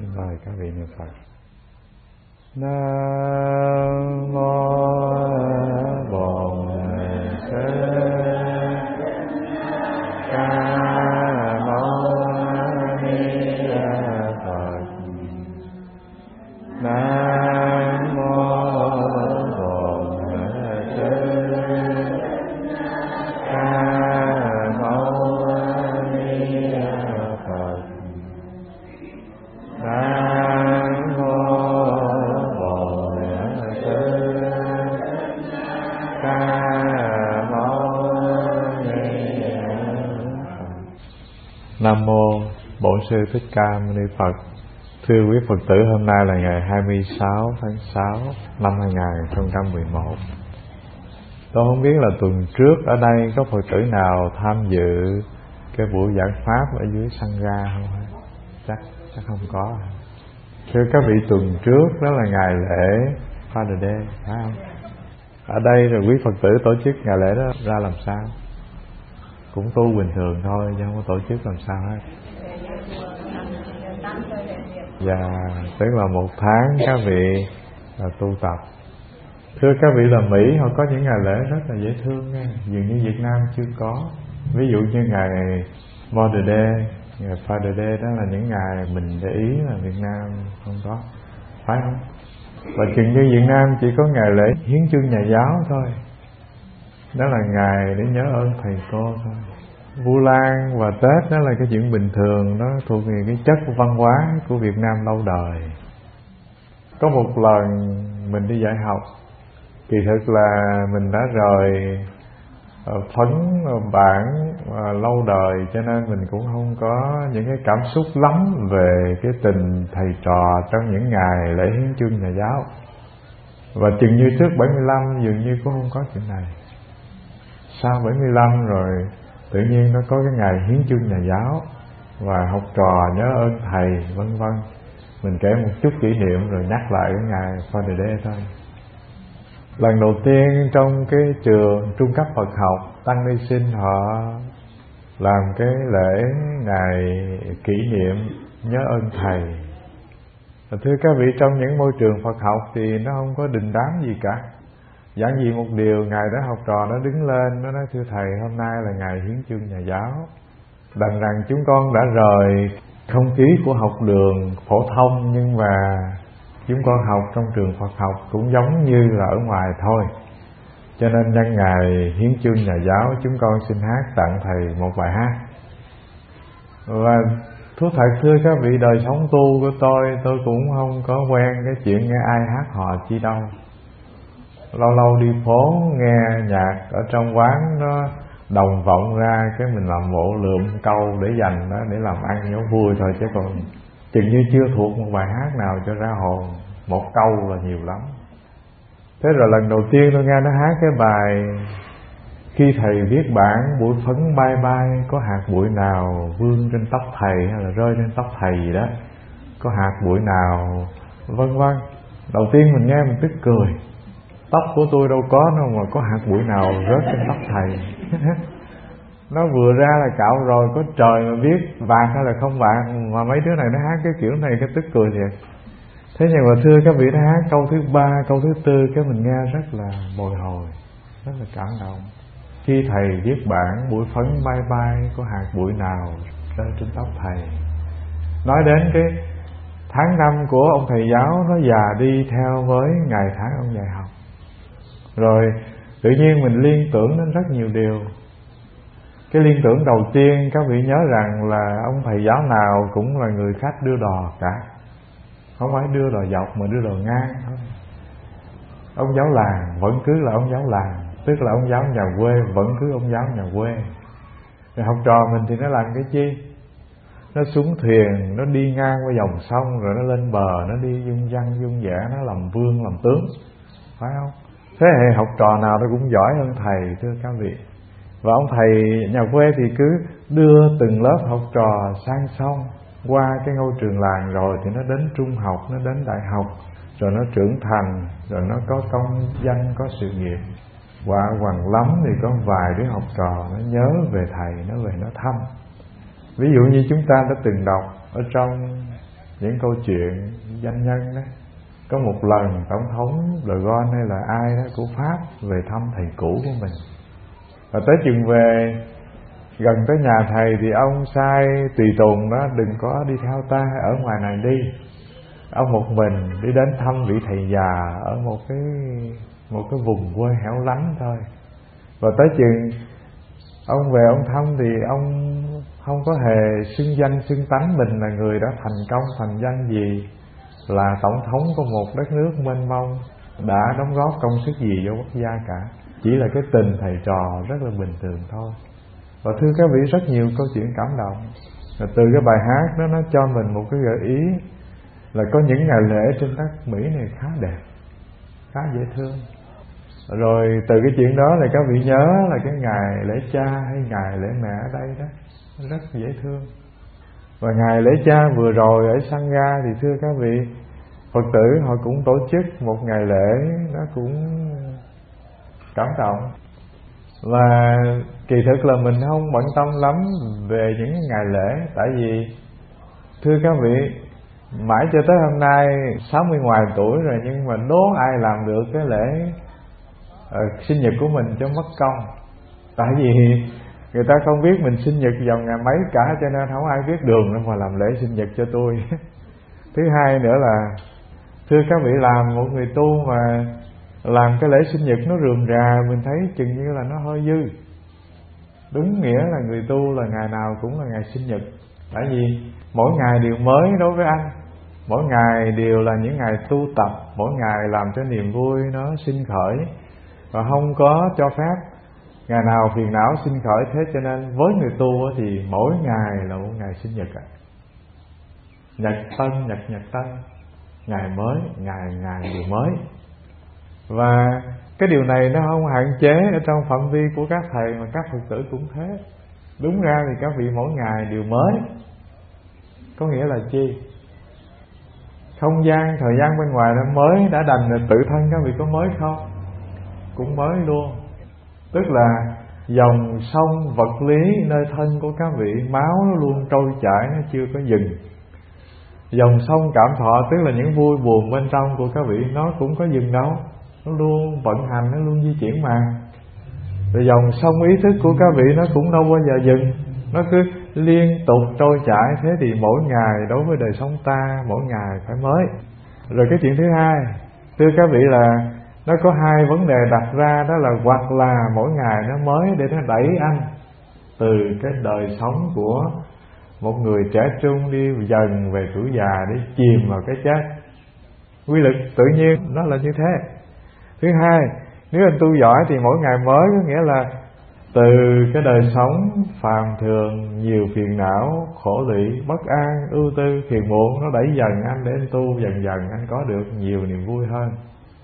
Xin mời các vị niệm Phật. Nam mô Bổn Sư Ca Mâu Ni Phật. Nam mô Bổn Sư Ca Mâu Ni Phật. Nam mô Bổn Sư Ca Mâu Ni Phật. Nam mô Bổn Sư Thích Ca Mâu Ni Phật. Thưa quý Phật tử, hôm nay là ngày 26 tháng 6 năm 2011. Tôi không biết là tuần trước ở đây có Phật tử nào tham dự cái buổi giảng pháp ở dưới Sangha không? Chắc không có. Thưa các vị, tuần trước đó là ngày lễ Father Day, phải không? Ở đây rồi quý Phật tử tổ chức ngày lễ đó ra làm sao? Cũng tu bình thường thôi, chứ không có tổ chức làm sao hết. Dạ, tức là một tháng các vị là tu tập. Thưa các vị, là Mỹ họ có những ngày lễ rất là dễ thương nha, dường như Việt Nam chưa có. Ví dụ như ngày Mother Day, ngày Father Day, đó là những ngày mình để ý là Việt Nam không có, phải không? Và chừng như Việt Nam chỉ có ngày lễ hiến chương nhà giáo thôi, đó là ngày để nhớ ơn thầy cô thôi. Vu Lan và Tết đó là cái chuyện bình thường, nó thuộc về cái chất văn hóa của Việt Nam lâu đời. Có một lần mình đi dạy học, kỳ thực là mình đã rời phấn bản lâu đời, cho nên mình cũng không có những cái cảm xúc lắm về cái tình thầy trò trong những ngày lễ hiến chương nhà giáo. Và chừng như trước 75 dường như cũng không có chuyện này. Sau 75 rồi tự nhiên nó có cái ngày hiến chương nhà giáo và học trò nhớ ơn thầy vân vân. Mình kể một chút kỷ niệm rồi nhắc lại cái ngày Father Day thôi. Lần đầu tiên trong cái trường trung cấp Phật học, Tăng Ni Sinh họ làm cái lễ ngày kỷ niệm nhớ ơn thầy. Và thưa các vị, trong những môi trường Phật học thì nó không có đình đám gì cả. Giản dị một điều, ngày đó học trò nó đứng lên, nó nói thưa thầy, hôm nay là ngày hiến chương nhà giáo. Đành rằng chúng con đã rời không khí của học đường phổ thông, nhưng mà chúng con học trong trường Phật học cũng giống như là ở ngoài thôi. Cho nên nhân ngày hiến chương nhà giáo, chúng con xin hát tặng thầy một bài hát. Và thú thật thưa các vị, đời sống tu của tôi cũng không có quen cái chuyện nghe ai hát hò chi đâu. Lâu lâu đi phố nghe nhạc ở trong quán nó đồng vọng ra, cái mình làm bộ lượm câu để dành đó, để làm ăn cho vui thôi, chứ còn chừng như chưa thuộc một bài hát nào cho ra hồn. Một câu là nhiều lắm. Thế rồi lần đầu tiên tôi nghe nó hát cái bài khi thầy viết bản bụi phấn bay bay, có hạt bụi nào vương trên tóc thầy hay là rơi trên tóc thầy gì đó, có hạt bụi nào vân vân. Đầu tiên mình nghe mình tức cười, tóc của tôi đâu có đâu mà có hạt bụi nào rớt trên tóc thầy. Nó vừa ra là cạo rồi, có trời mà biết vàng hay là không vàng, mà mấy đứa này nó hát cái kiểu này cái tức cười thiệt. Thế nhưng mà thưa các vị, nó hát câu thứ 3, câu thứ 4, cái mình nghe rất là bồi hồi, rất là cảm động. Khi thầy viết bản bụi phấn bay bay, có hạt bụi nào rơi trên tóc thầy. Nói đến cái tháng năm của ông thầy giáo nó già đi theo với ngày tháng ông dạy học. Rồi tự nhiên mình liên tưởng đến rất nhiều điều. Cái liên tưởng đầu tiên, các vị nhớ rằng là ông thầy giáo nào cũng là người khách đưa đò cả. Không phải đưa đò dọc mà đưa đò ngang thôi. Ông giáo làng vẫn cứ là ông giáo làng, tức là ông giáo nhà quê vẫn cứ ông giáo nhà quê. Rồi học trò mình thì nó làm cái chi? Nó xuống thuyền, nó đi ngang qua dòng sông, rồi nó lên bờ, nó đi dung dăng dung dẻ, nó làm vương làm tướng, phải không? Thế hệ học trò nào nó cũng giỏi hơn thầy, thưa các vị. Và ông thầy nhà quê thì cứ đưa từng lớp học trò sang sông, qua cái ngôi trường làng rồi thì nó đến trung học, nó đến đại học, rồi nó trưởng thành, rồi nó có công danh, có sự nghiệp. Quả hoàng lắm thì có vài đứa học trò nó nhớ về thầy, nó về nó thăm. Ví dụ như chúng ta đã từng đọc ở trong những câu chuyện danh nhân đó. Có một lần tổng thống De Gaulle hay là ai đó của Pháp về thăm thầy cũ của mình, và tới chừng về gần tới nhà thầy thì ông sai tùy tùng đó đừng có đi theo ta, ở ngoài này đi. Ông một mình đi đến thăm vị thầy già ở một cái vùng quê hẻo lánh thôi. Và tới chừng ông về ông thăm thì ông không có hề xưng danh xưng tánh mình là người đã thành công thành danh gì, là tổng thống của một đất nước mênh mông, đã đóng góp công sức gì cho quốc gia cả. Chỉ là cái tình thầy trò rất là bình thường thôi. Và thưa các vị, rất nhiều câu chuyện cảm động. Và từ cái bài hát đó nó cho mình một cái gợi ý là có những ngày lễ trên đất Mỹ này khá đẹp, khá dễ thương. Rồi từ cái chuyện đó là các vị nhớ là cái ngày lễ cha hay ngày lễ mẹ ở đây đó, rất dễ thương. Và ngày lễ cha vừa rồi ở Sangha thì thưa các vị, Phật tử họ cũng tổ chức một ngày lễ, nó cũng cảm động. Và kỳ thực là mình không bận tâm lắm về những ngày lễ, tại vì thưa các vị, mãi cho tới hôm nay 60 ngoài tuổi rồi, nhưng mà đố ai làm được cái lễ sinh nhật của mình cho mất công. Tại vì người ta không biết mình sinh nhật vào ngày mấy cả, cho nên không ai biết đường đâu mà làm lễ sinh nhật cho tôi. Thứ hai nữa là thưa các vị, làm một người tu mà làm cái lễ sinh nhật nó rườm rà, mình thấy chừng như là nó hơi dư. Đúng nghĩa là người tu là ngày nào cũng là ngày sinh nhật. Tại vì mỗi ngày đều mới đối với anh, mỗi ngày đều là những ngày tu tập, mỗi ngày làm cho niềm vui nó sinh khởi, và không có cho phép ngày nào phiền não sinh khởi. Thế cho nên với người tu thì mỗi ngày là một ngày sinh nhật. Nhật tân, ngày mới, ngày điều mới. Và cái điều này nó không hạn chế ở trong phạm vi của các thầy, mà các Phật tử cũng thế. Đúng ra thì các vị mỗi ngày đều mới. Có nghĩa là chi? Không gian, thời gian bên ngoài nó mới đã đành, là tự thân các vị có mới không? Cũng mới luôn. Tức là dòng sông vật lý nơi thân của các vị, máu nó luôn trôi chảy, nó chưa có dừng. Dòng sông cảm thọ, tức là những vui buồn bên trong của các vị, nó cũng có dừng đâu, nó luôn vận hành, nó luôn di chuyển mà. Rồi dòng sông ý thức của các vị nó cũng đâu bao giờ dừng, nó cứ liên tục trôi chảy. Thế thì mỗi ngày đối với đời sống ta, mỗi ngày phải mới. Rồi cái chuyện thứ hai, thưa các vị, là nó có hai vấn đề đặt ra, đó là hoặc là mỗi ngày nó mới để nó đẩy anh từ cái đời sống của một người trẻ trung đi dần về tuổi già để chìm vào cái chết. Quy luật tự nhiên nó là như thế. Thứ hai, nếu anh tu giỏi thì mỗi ngày mới có nghĩa là từ cái đời sống phàm thường, nhiều phiền não, khổ lụy, bất an, ưu tư, phiền muộn, nó đẩy dần anh để anh tu dần dần anh có được nhiều niềm vui hơn.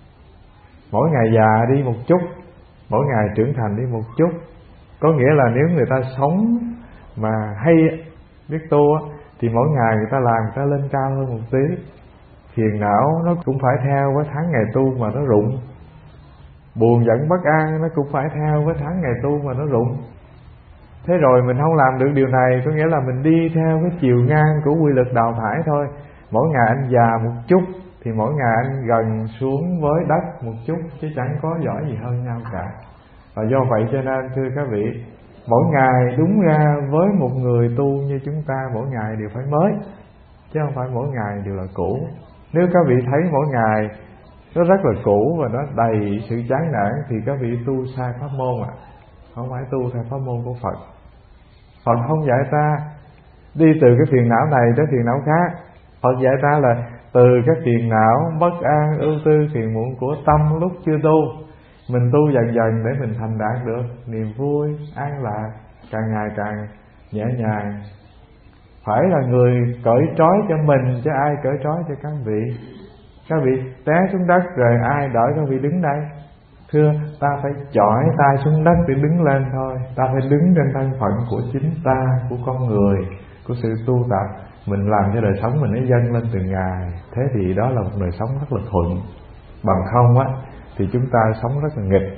Mỗi ngày già đi một chút, mỗi ngày trưởng thành đi một chút. Có nghĩa là nếu người ta sống mà hay biết tu thì mỗi ngày người ta làm người ta lên cao hơn một tí. Phiền não nó cũng phải theo với tháng ngày tu mà nó rụng. Buồn giận bất an nó cũng phải theo với tháng ngày tu mà nó rụng. Thế rồi mình không làm được điều này, có nghĩa là mình đi theo cái chiều ngang của quy luật đào thải thôi. Mỗi ngày anh già một chút thì mỗi ngày anh gần xuống với đất một chút, chứ chẳng có giỏi gì hơn nhau cả. Và do vậy cho nên thưa các vị, mỗi ngày đúng ra với một người tu như chúng ta, mỗi ngày đều phải mới, chứ không phải mỗi ngày đều là cũ. Nếu các vị thấy mỗi ngày nó rất là cũ và nó đầy sự chán nản thì các vị tu sai pháp môn ạ. Không phải tu theo pháp môn của Phật. Phật không dạy ta đi từ cái phiền não này tới phiền não khác. Phật dạy ta là từ cái phiền não, bất an, ưu tư, phiền muộn của tâm lúc chưa tu, mình tu dần dần để mình thành đạt được niềm vui, an lạc, càng ngày càng nhẹ nhàng. Phải là người cởi trói cho mình, chứ ai cởi trói cho các vị. Các vị té xuống đất rồi ai đỡ các vị đứng đây? Thưa, ta phải chỏi tay xuống đất để đứng lên thôi. Ta phải đứng trên thân phận của chính ta, của con người, của sự tu tập. Mình làm cho đời sống mình nó dâng lên từng ngày. Thế thì đó là một đời sống rất là thuận. Bằng không á thì chúng ta sống rất là nghịch.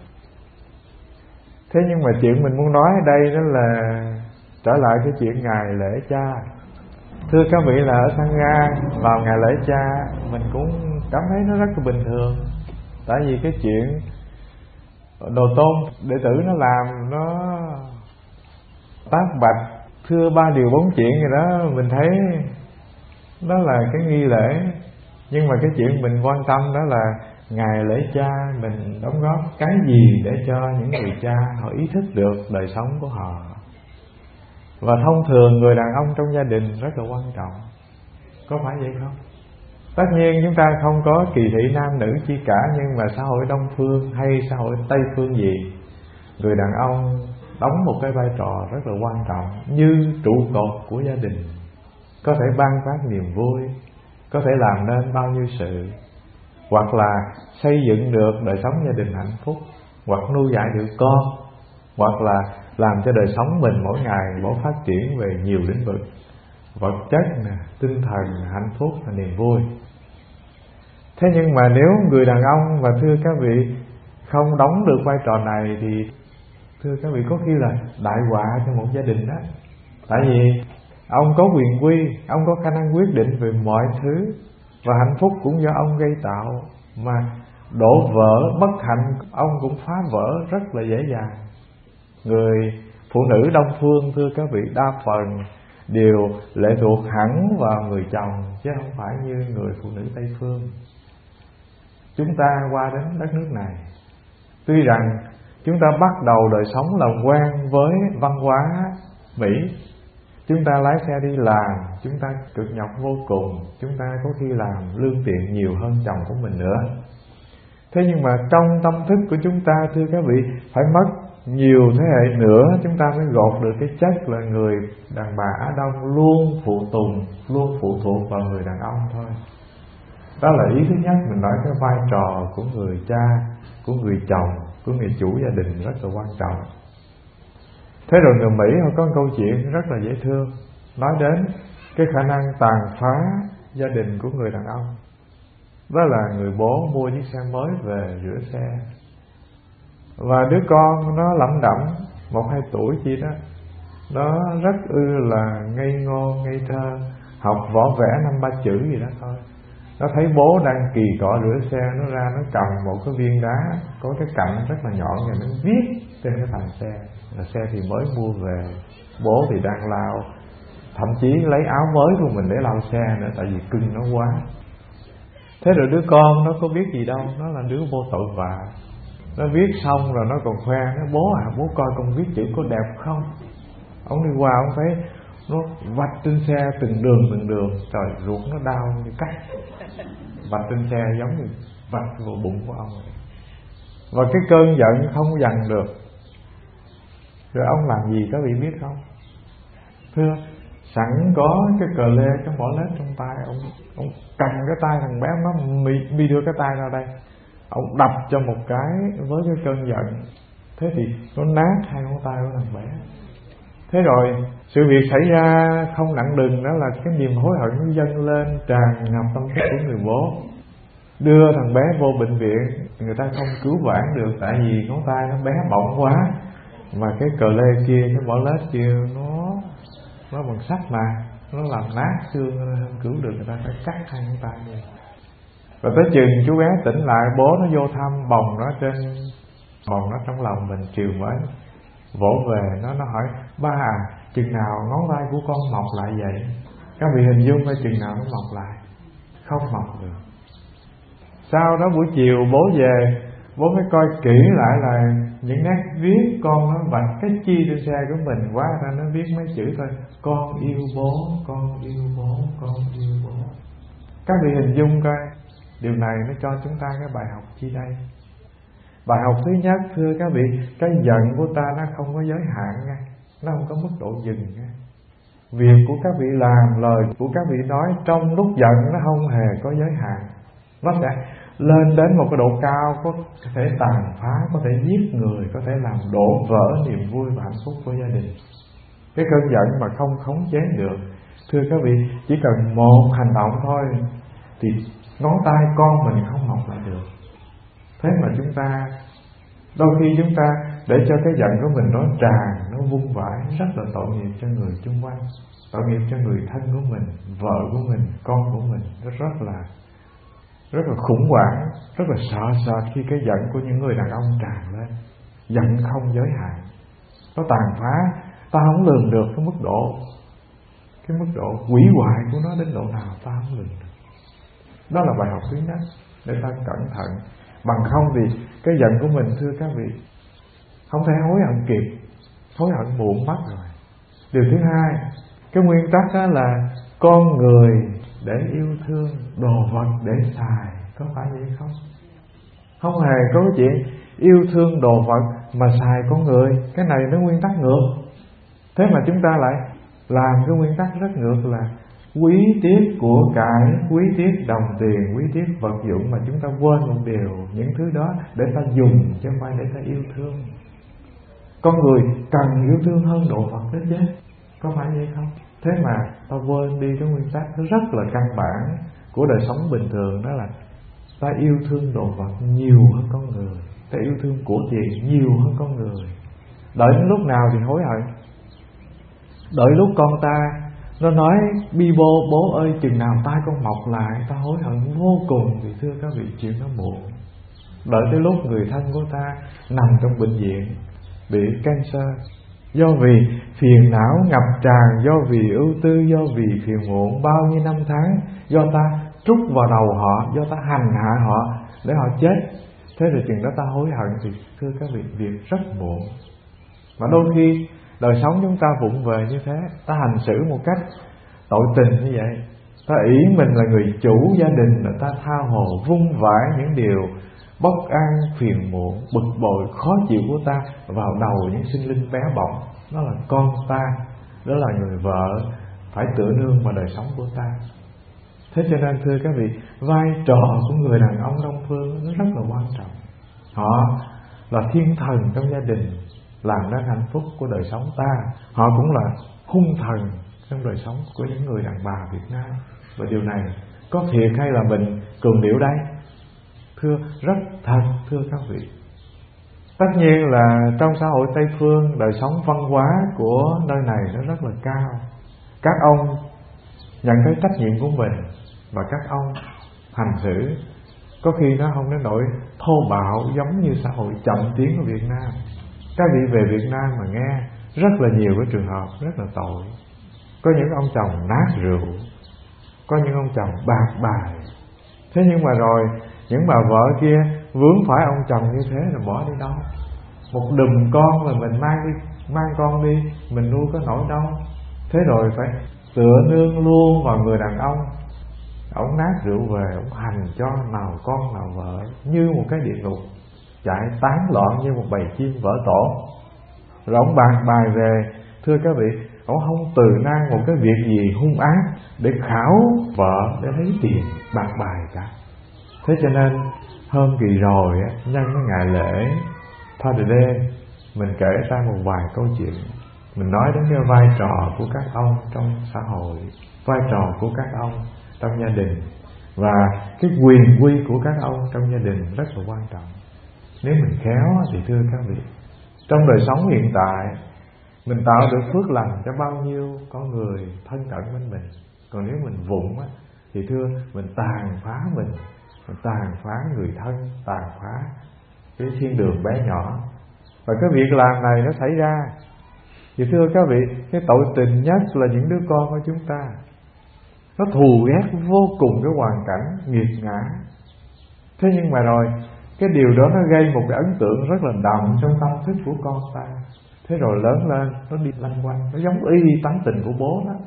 Thế nhưng mà chuyện mình muốn nói ở đây đó là trở lại cái chuyện ngày lễ cha. Thưa các vị, là ở Sangha vào ngày lễ cha mình cũng cảm thấy nó rất là bình thường. Tại vì cái chuyện đồ tôn đệ tử nó làm nó tác bạch thưa 3 điều 4 chuyện gì đó, mình thấy đó là cái nghi lễ. Nhưng mà cái chuyện mình quan tâm đó là ngày lễ cha mình đóng góp cái gì để cho những người cha họ ý thức được đời sống của họ. Và thông thường người đàn ông trong gia đình rất là quan trọng, có phải vậy không? Tất nhiên chúng ta không có kỳ thị nam nữ chi cả, nhưng mà xã hội Đông phương hay xã hội Tây phương gì, người đàn ông đóng một cái vai trò rất là quan trọng như trụ cột của gia đình, có thể ban phát niềm vui, có thể làm nên bao nhiêu sự, hoặc là xây dựng được đời sống gia đình hạnh phúc, hoặc nuôi dạy được con, hoặc là làm cho đời sống mình mỗi ngày mỗi phát triển về nhiều lĩnh vực, vật chất, tinh thần, hạnh phúc và niềm vui. Thế nhưng mà nếu người đàn ông, và thưa các vị, không đóng được vai trò này thì thưa các vị có khi là đại họa cho một gia đình đó. Tại vì ông có quyền quy, ông có khả năng quyết định về mọi thứ, và hạnh phúc cũng do ông gây tạo, mà đổ vỡ bất hạnh ông cũng phá vỡ rất là dễ dàng. Người phụ nữ Đông phương thưa các vị đa phần đều lệ thuộc hẳn vào người chồng, chứ không phải như người phụ nữ Tây phương. Chúng ta qua đến đất nước này, tuy rằng chúng ta bắt đầu đời sống làm quen với văn hóa Mỹ, chúng ta lái xe đi làm, chúng ta cực nhọc vô cùng, chúng ta có khi làm lương tiện nhiều hơn chồng của mình nữa. Thế nhưng mà trong tâm thức của chúng ta thưa các vị, phải mất nhiều thế hệ nữa chúng ta mới gột được cái chất là người đàn bà Á Đông luôn phụ tùng, luôn phụ thuộc vào người đàn ông thôi. Đó là ý thứ nhất, mình nói cái vai trò của người cha, của người chồng, của người chủ gia đình rất là quan trọng. Thế rồi người Mỹ họ có một câu chuyện rất là dễ thương, nói đến cái khả năng tàn phá gia đình của người đàn ông. Đó là người bố mua chiếc xe mới về rửa xe, và đứa con nó lẩm đẩm 1-2 tuổi chi đó, nó rất là ngây ngô ngây thơ, học võ vẽ 5-3 chữ gì đó thôi. Nó thấy bố đang kỳ cọ rửa xe, nó ra nó cầm một cái viên đá có cái cạnh rất là nhọn, và nó viết trên cái thành xe, là xe thì mới mua về, bố thì đang lau, thậm chí lấy áo mới của mình để lau xe nữa, tại vì cưng nó quá. Thế rồi đứa con nó có biết gì đâu, nó là đứa vô tội vạ. Nó viết xong rồi nó còn khoe, nó bố coi con viết chữ có đẹp không. Ông đi qua ông thấy nó vạch trên xe từng đường, trời, ruột nó đau như cắt. Vạch trên xe giống như vạch vào bụng của ông. Và cái cơn giận không dằn được. Rồi ông làm gì các vị biết không? Thưa, sẵn có cái cờ lê, cái mỏ lết trong tay, ông cầm cái tay thằng bé, nó mi đưa cái tay ra đây, ông đập cho một cái với cái cơn giận. Thế thì nó nát 2 ngón tay của thằng bé. Thế rồi sự việc xảy ra không nặng đừng, đó là cái niềm hối hận nó dâng lên tràn ngập tâm thức của người bố. Đưa thằng bé vô bệnh viện, người ta không cứu vãn được, tại vì ngón tay nó bé bỏng quá, mà cái cờ lê kia, cái mỏ lết kia nó bằng sắt mà, nó làm nát xương, không cứu được, người ta phải cắt 2 ngón tay vậy. Rồi tới chừng chú bé tỉnh lại, bố nó vô thăm, bồng nó trong lòng mình, chiều mới vỗ về, nó hỏi: ba à, chừng nào ngón tay của con mọc lại vậy? Các vị hình dung coi chừng nào nó mọc lại? Không mọc được. Sau đó buổi chiều bố về, bố mới coi kỹ lại là những nét viết con nó vạch cái chi trên xe của mình, quá ra nó viết mấy chữ thôi: con yêu bố, con yêu bố, con yêu bố. Các vị hình dung coi, điều này nó cho chúng ta cái bài học chi đây? Bài học thứ nhất thưa các vị, cái giận của ta nó không có giới hạn nha, nó không có mức độ dừng nha. Việc của các vị làm, lời của các vị nói trong lúc giận nó không hề có giới hạn. Nó sẽ lên đến một cái độ cao, có thể tàn phá, có thể giết người, có thể làm đổ vỡ niềm vui và hạnh phúc của gia đình. Cái cơn giận mà không khống chế được, thưa các vị, chỉ cần một hành động thôi thì ngón tay con mình không mọc lại được. Thế mà chúng ta đôi khi chúng ta để cho cái giận của mình nó tràn, nó vung vãi, rất là tội nghiệp cho người chung quanh, tội nghiệp cho người thân của mình, vợ của mình, con của mình. Nó rất là khủng hoảng, rất là sợ sệt khi cái giận của những người đàn ông tràn lên. Giận không giới hạn, nó tàn phá, ta không lường được cái mức độ hủy hoại của nó đến độ nào ta không lường được. Đó là bài học thứ nhất để ta cẩn thận. Bằng không thì cái giận của mình, thưa các vị, không thể hối hận kịp, hối hận muộn mất rồi. Điều thứ hai, cái nguyên tắc đó là con người để yêu thương, đồ vật để xài, có phải vậy không? Không hề có cái chuyện yêu thương đồ vật mà xài con người. Cái này nó nguyên tắc ngược. Thế mà chúng ta lại làm cái nguyên tắc rất ngược là quý tiếc của cải, quý tiếc đồng tiền, quý tiếc vật dụng, mà chúng ta quên một điều, những thứ đó để ta dùng chứ không phải để ta yêu thương. Con người cần yêu thương hơn đồ vật đó chứ, có phải vậy không? Thế mà ta quên đi cái nguyên tắc nó rất là căn bản của đời sống bình thường, đó là ta yêu thương đồ vật nhiều hơn con người, ta yêu thương của tiền nhiều hơn con người. Đợi đến lúc nào thì hối hận? Đợi lúc con ta nó nói bi bô, bố ơi chừng nào tai con mọc lại, ta hối hận vô cùng. Thì thưa các vị, chuyện nó muộn. Đợi tới lúc người thân của ta nằm trong bệnh viện bị cancer, do vì phiền não ngập tràn, do vì ưu tư, do vì phiền muộn bao nhiêu năm tháng, do ta trút vào đầu họ, do ta hành hạ họ để họ chết. Thế rồi chừng đó ta hối hận thì thưa các vị, việc rất muộn. Mà đôi khi đời sống chúng ta vụng về như thế, ta hành xử một cách tội tình như vậy, ta ỷ mình là người chủ gia đình, là ta tha hồ vung vãi những điều bất an, phiền muộn, bực bội, khó chịu của ta vào đầu những sinh linh bé bỏng. Đó là con ta, đó là người vợ phải tựa nương vào đời sống của ta. Thế cho nên thưa các vị, vai trò của người đàn ông Đông Phương nó rất là quan trọng. Họ là thiên thần trong gia đình, làm nên hạnh phúc của đời sống ta. Họ cũng là hung thần trong đời sống của những người đàn bà Việt Nam. Và điều này có thiệt hay là mình cường điệu đây? Thưa, rất thật thưa các vị. Tất nhiên là trong xã hội Tây Phương, đời sống văn hóa của nơi này nó rất là cao. Các ông nhận cái trách nhiệm của mình và các ông hành xử có khi nó không đến nỗi thô bạo giống như xã hội chậm tiến của Việt Nam. Các vị về Việt Nam mà nghe rất là nhiều cái trường hợp rất là tội. Có những ông chồng nát rượu, có những ông chồng bạc bài. Thế nhưng mà rồi những bà vợ kia vướng phải ông chồng như thế là bỏ đi đâu? Một đùm con là mình mang con đi, mình nuôi có nổi đâu. Thế rồi phải tựa nương luôn vào người đàn ông. Ông nát rượu về, ông hành cho nào con nào vợ như một cái địa ngục, chạy tán loạn như một bầy chim vỡ tổ. Rồi ông bạc bài về, thưa các vị, ông không từ nan một cái việc gì hung ác để khảo vợ để lấy tiền bạc bài cả. Thế cho nên hôm kỳ rồi nhân cái ngày lễ Father Day, mình kể ra một vài câu chuyện. Mình nói đến cái vai trò của các ông trong xã hội, vai trò của các ông trong gia đình, và cái quyền quy của các ông trong gia đình rất là quan trọng. Nếu mình khéo thì thưa các vị, trong đời sống hiện tại mình tạo được phước lành cho bao nhiêu con người thân cận với mình. Còn nếu mình vụng thì thưa, mình tàn phá mình tàn phá người thân, tàn phá cái thiên đường bé nhỏ. Và cái việc làm này nó xảy ra, thì thưa các vị, cái tội tình nhất là những đứa con của chúng ta. Nó thù ghét vô cùng cái hoàn cảnh nghiệt ngã. Thế nhưng mà rồi cái điều đó nó gây một cái ấn tượng rất là đậm trong tâm thức của con ta. Thế rồi lớn lên nó đi lanh quanh, nó giống y tánh tình của bố đó.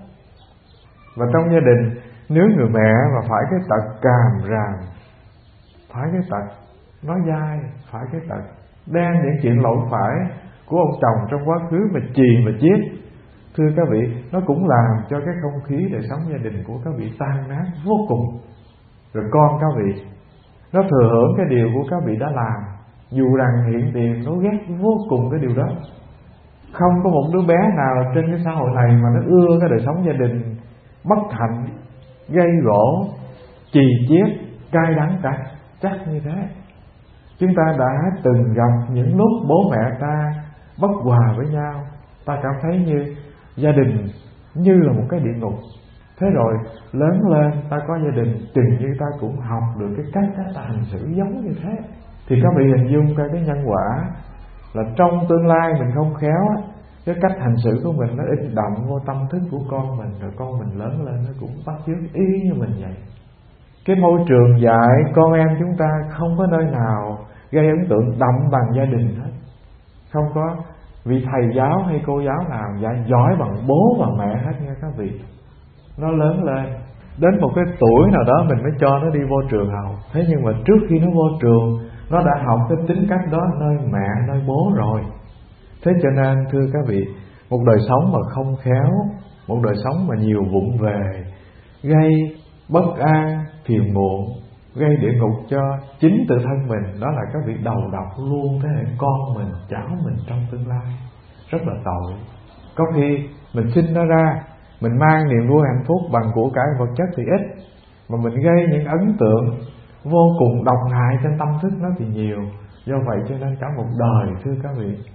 Và trong gia đình, nếu người mẹ mà phải cái tật càm ràm, phải cái tật nói dai, phải cái tật đem những chuyện lỗi phải của ông chồng trong quá khứ mà chì mà chiết, thưa các vị, nó cũng làm cho cái không khí đời sống gia đình của các vị tan nát vô cùng. Rồi con các vị, nó thừa hưởng cái điều của các vị đã làm, dù rằng hiện tiền nó ghét vô cùng cái điều đó. Không có một đứa bé nào trên cái xã hội này mà nó ưa cái đời sống gia đình bất hạnh, gây gổ, chì chiết, cay đắng cả, chắc như thế. Chúng ta đã từng gặp những lúc bố mẹ ta bất hòa với nhau, ta cảm thấy như gia đình như là một cái địa ngục. Thế rồi lớn lên ta có gia đình, chừng như ta cũng học được cái cách ta hành xử giống như thế. Thì các vị hình dung cái nhân quả là trong tương lai mình không khéo á, cái cách hành xử của mình nó in đậm vô tâm thức của con mình, rồi con mình lớn lên nó cũng bắt chước y như mình vậy. Cái môi trường dạy con em chúng ta không có nơi nào gây ấn tượng đậm bằng gia đình hết. Không có vị thầy giáo hay cô giáo nào dạy giỏi bằng bố và mẹ hết nha các vị. Nó lớn lên đến một cái tuổi nào đó mình mới cho nó đi vô trường học. Thế nhưng mà trước khi nó vô trường, nó đã học cái tính cách đó nơi mẹ, nơi bố rồi. Thế cho nên thưa các vị, một đời sống mà không khéo, một đời sống mà nhiều vụng về, gây bất an, phiền muộn, gây địa ngục cho chính tự thân mình, đó là các vị đầu độc luôn thế hệ con mình, cháu mình trong tương lai. Rất là tội. Có khi mình sinh nó ra, mình mang niềm vui hạnh phúc bằng của cải vật chất thì ít, mà mình gây những ấn tượng vô cùng độc hại trên tâm thức nó thì nhiều. Do vậy cho nên cả một đời thưa các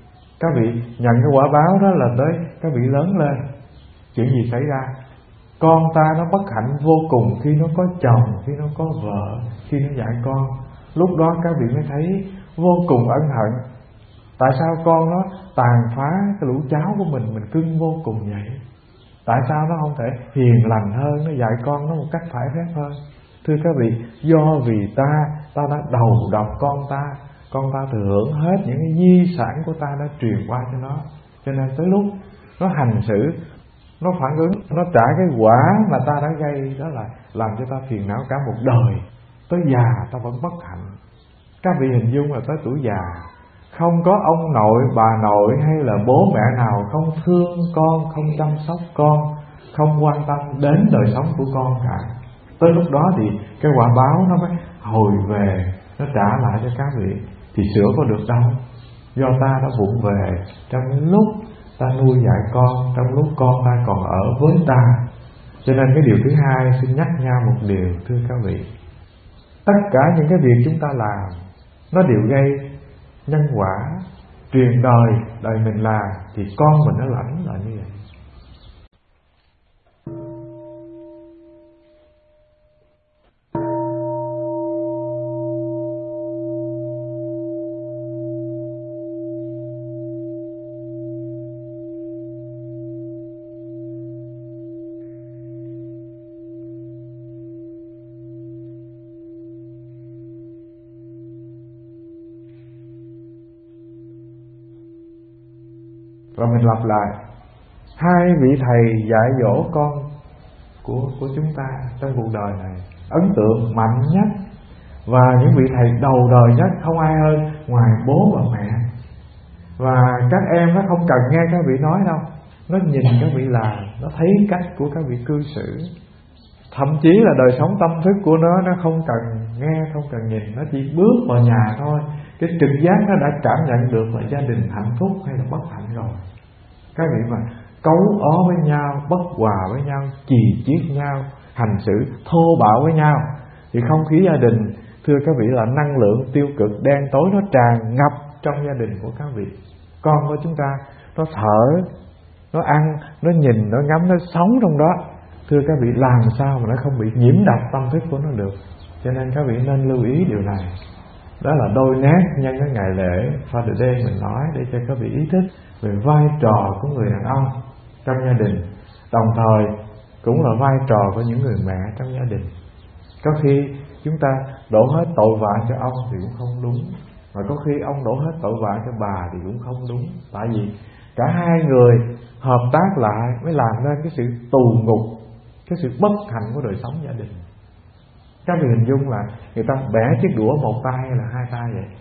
vị nhận cái quả báo đó là tới các vị lớn lên. Chuyện gì xảy ra? Con ta nó bất hạnh vô cùng khi nó có chồng, khi nó có vợ, khi nó dạy con. Lúc đó các vị mới thấy vô cùng ân hận. Tại sao con nó tàn phá cái lũ cháu của mình cưng vô cùng vậy? Tại sao nó không thể hiền lành hơn, nó dạy con nó một cách phải phép hơn? Thưa các vị, do vì ta đã đầu độc con ta thừa hưởng hết những cái di sản của ta đã truyền qua cho nó. Cho nên tới lúc nó hành xử, nó phản ứng, nó trả cái quả mà ta đã gây, đó là làm cho ta phiền não cả một đời. Tới già ta vẫn bất hạnh. Các vị hình dung là tới tuổi già, không có ông nội, bà nội hay là bố mẹ nào không thương con, không chăm sóc con, không quan tâm đến đời sống của con cả. Tới lúc đó thì cái quả báo nó mới hồi về, nó trả lại cho các vị. Thì sửa có được đâu. Do ta đã vụng về trong những lúc ta nuôi dạy con, trong lúc con ta còn ở với ta. Cho nên cái điều thứ hai xin nhắc nhau một điều thưa các vị. Tất cả những cái việc chúng ta làm nó đều gây nhân quả. Truyền đời mình làm thì con mình nó lãnh là như vậy. Và mình lặp lại, hai vị thầy dạy dỗ con của chúng ta trong cuộc đời này, ấn tượng mạnh nhất và những vị thầy đầu đời nhất không ai hơn ngoài bố và mẹ. Và các em nó không cần nghe các vị nói đâu, nó nhìn các vị làm, nó thấy cách của các vị cư xử. Thậm chí là đời sống tâm thức của nó không cần nghe, không cần nhìn, nó chỉ bước vào nhà thôi, cái trực giác nó đã cảm nhận được là gia đình hạnh phúc hay là bất hạnh rồi. Các vị mà cấu ó với nhau, bất hòa với nhau, chì chiết nhau, hành xử thô bạo với nhau, thì không khí gia đình thưa các vị là năng lượng tiêu cực đen tối nó tràn ngập trong gia đình của các vị. Con của chúng ta nó thở, nó ăn, nó nhìn, nó ngắm, nó sống trong đó. Thưa các vị, làm sao mà nó không bị nhiễm độc tâm thức của nó được. Cho nên các vị nên lưu ý điều này. Đó là đôi nét nhân cái ngày lễ Father Day mình nói để cho các vị ý thức về vai trò của người đàn ông trong gia đình, đồng thời cũng là vai trò của những người mẹ trong gia đình. Có khi chúng ta đổ hết tội vạ cho ông thì cũng không đúng, mà có khi ông đổ hết tội vạ cho bà thì cũng không đúng. Tại vì cả hai người hợp tác lại mới làm nên cái sự tù ngục, cái sự bất hạnh của đời sống gia đình. Các vị hình dung là người ta bẻ chiếc đũa một tay hay là hai tay vậy?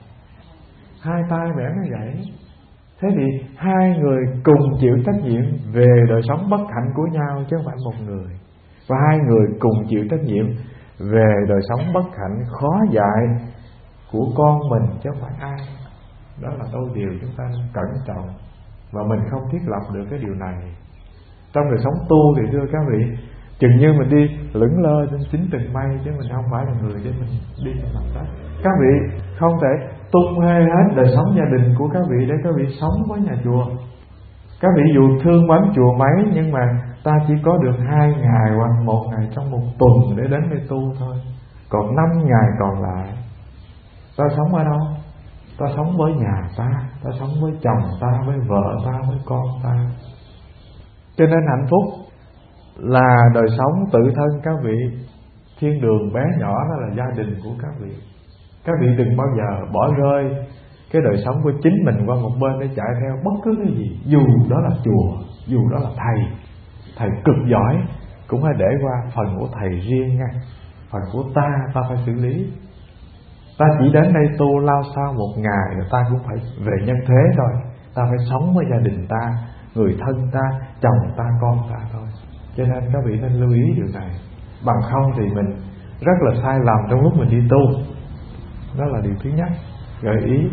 Hai tay bẻ nó vậy. Thế thì hai người cùng chịu trách nhiệm về đời sống bất hạnh của nhau chứ không phải một người. Và hai người cùng chịu trách nhiệm về đời sống bất hạnh khó dạy của con mình chứ không phải ai. Đó là đôi điều chúng ta cẩn trọng, và mình không thiết lập được cái điều này. Trong đời sống tu thì thưa các vị, Chừng như mình đi lững lơ trên chín tầng mây, chứ mình không phải là người để mình đi trên mặt đất. Các vị không thể tung hê hết đời sống gia đình của các vị để các vị sống với nhà chùa. Các vị dù thương mến chùa mấy, nhưng mà ta chỉ có được 2 ngày hoặc 1 ngày trong một tuần để đến đây tu thôi. Còn 5 ngày còn lại ta sống ở đâu? Ta sống với nhà ta sống với chồng ta, với vợ ta, với con ta. Cho nên hạnh phúc là đời sống tự thân các vị. Thiên đường bé nhỏ đó là gia đình của các vị. Các vị đừng bao giờ bỏ rơi cái đời sống của chính mình qua một bên để chạy theo bất cứ cái gì. Dù đó là chùa, dù đó là thầy cực giỏi, cũng hãy để qua phần của thầy riêng nha. Phần của ta phải xử lý. Ta chỉ đến đây tu lao sao một ngày rồi ta cũng phải về nhân thế thôi. Ta phải sống với gia đình ta, người thân ta, chồng ta, con ta thôi. Cho nên các vị nên lưu ý điều này. Bằng không thì mình rất là sai lầm trong lúc mình đi tu. Đó là điều thứ nhất, gợi ý.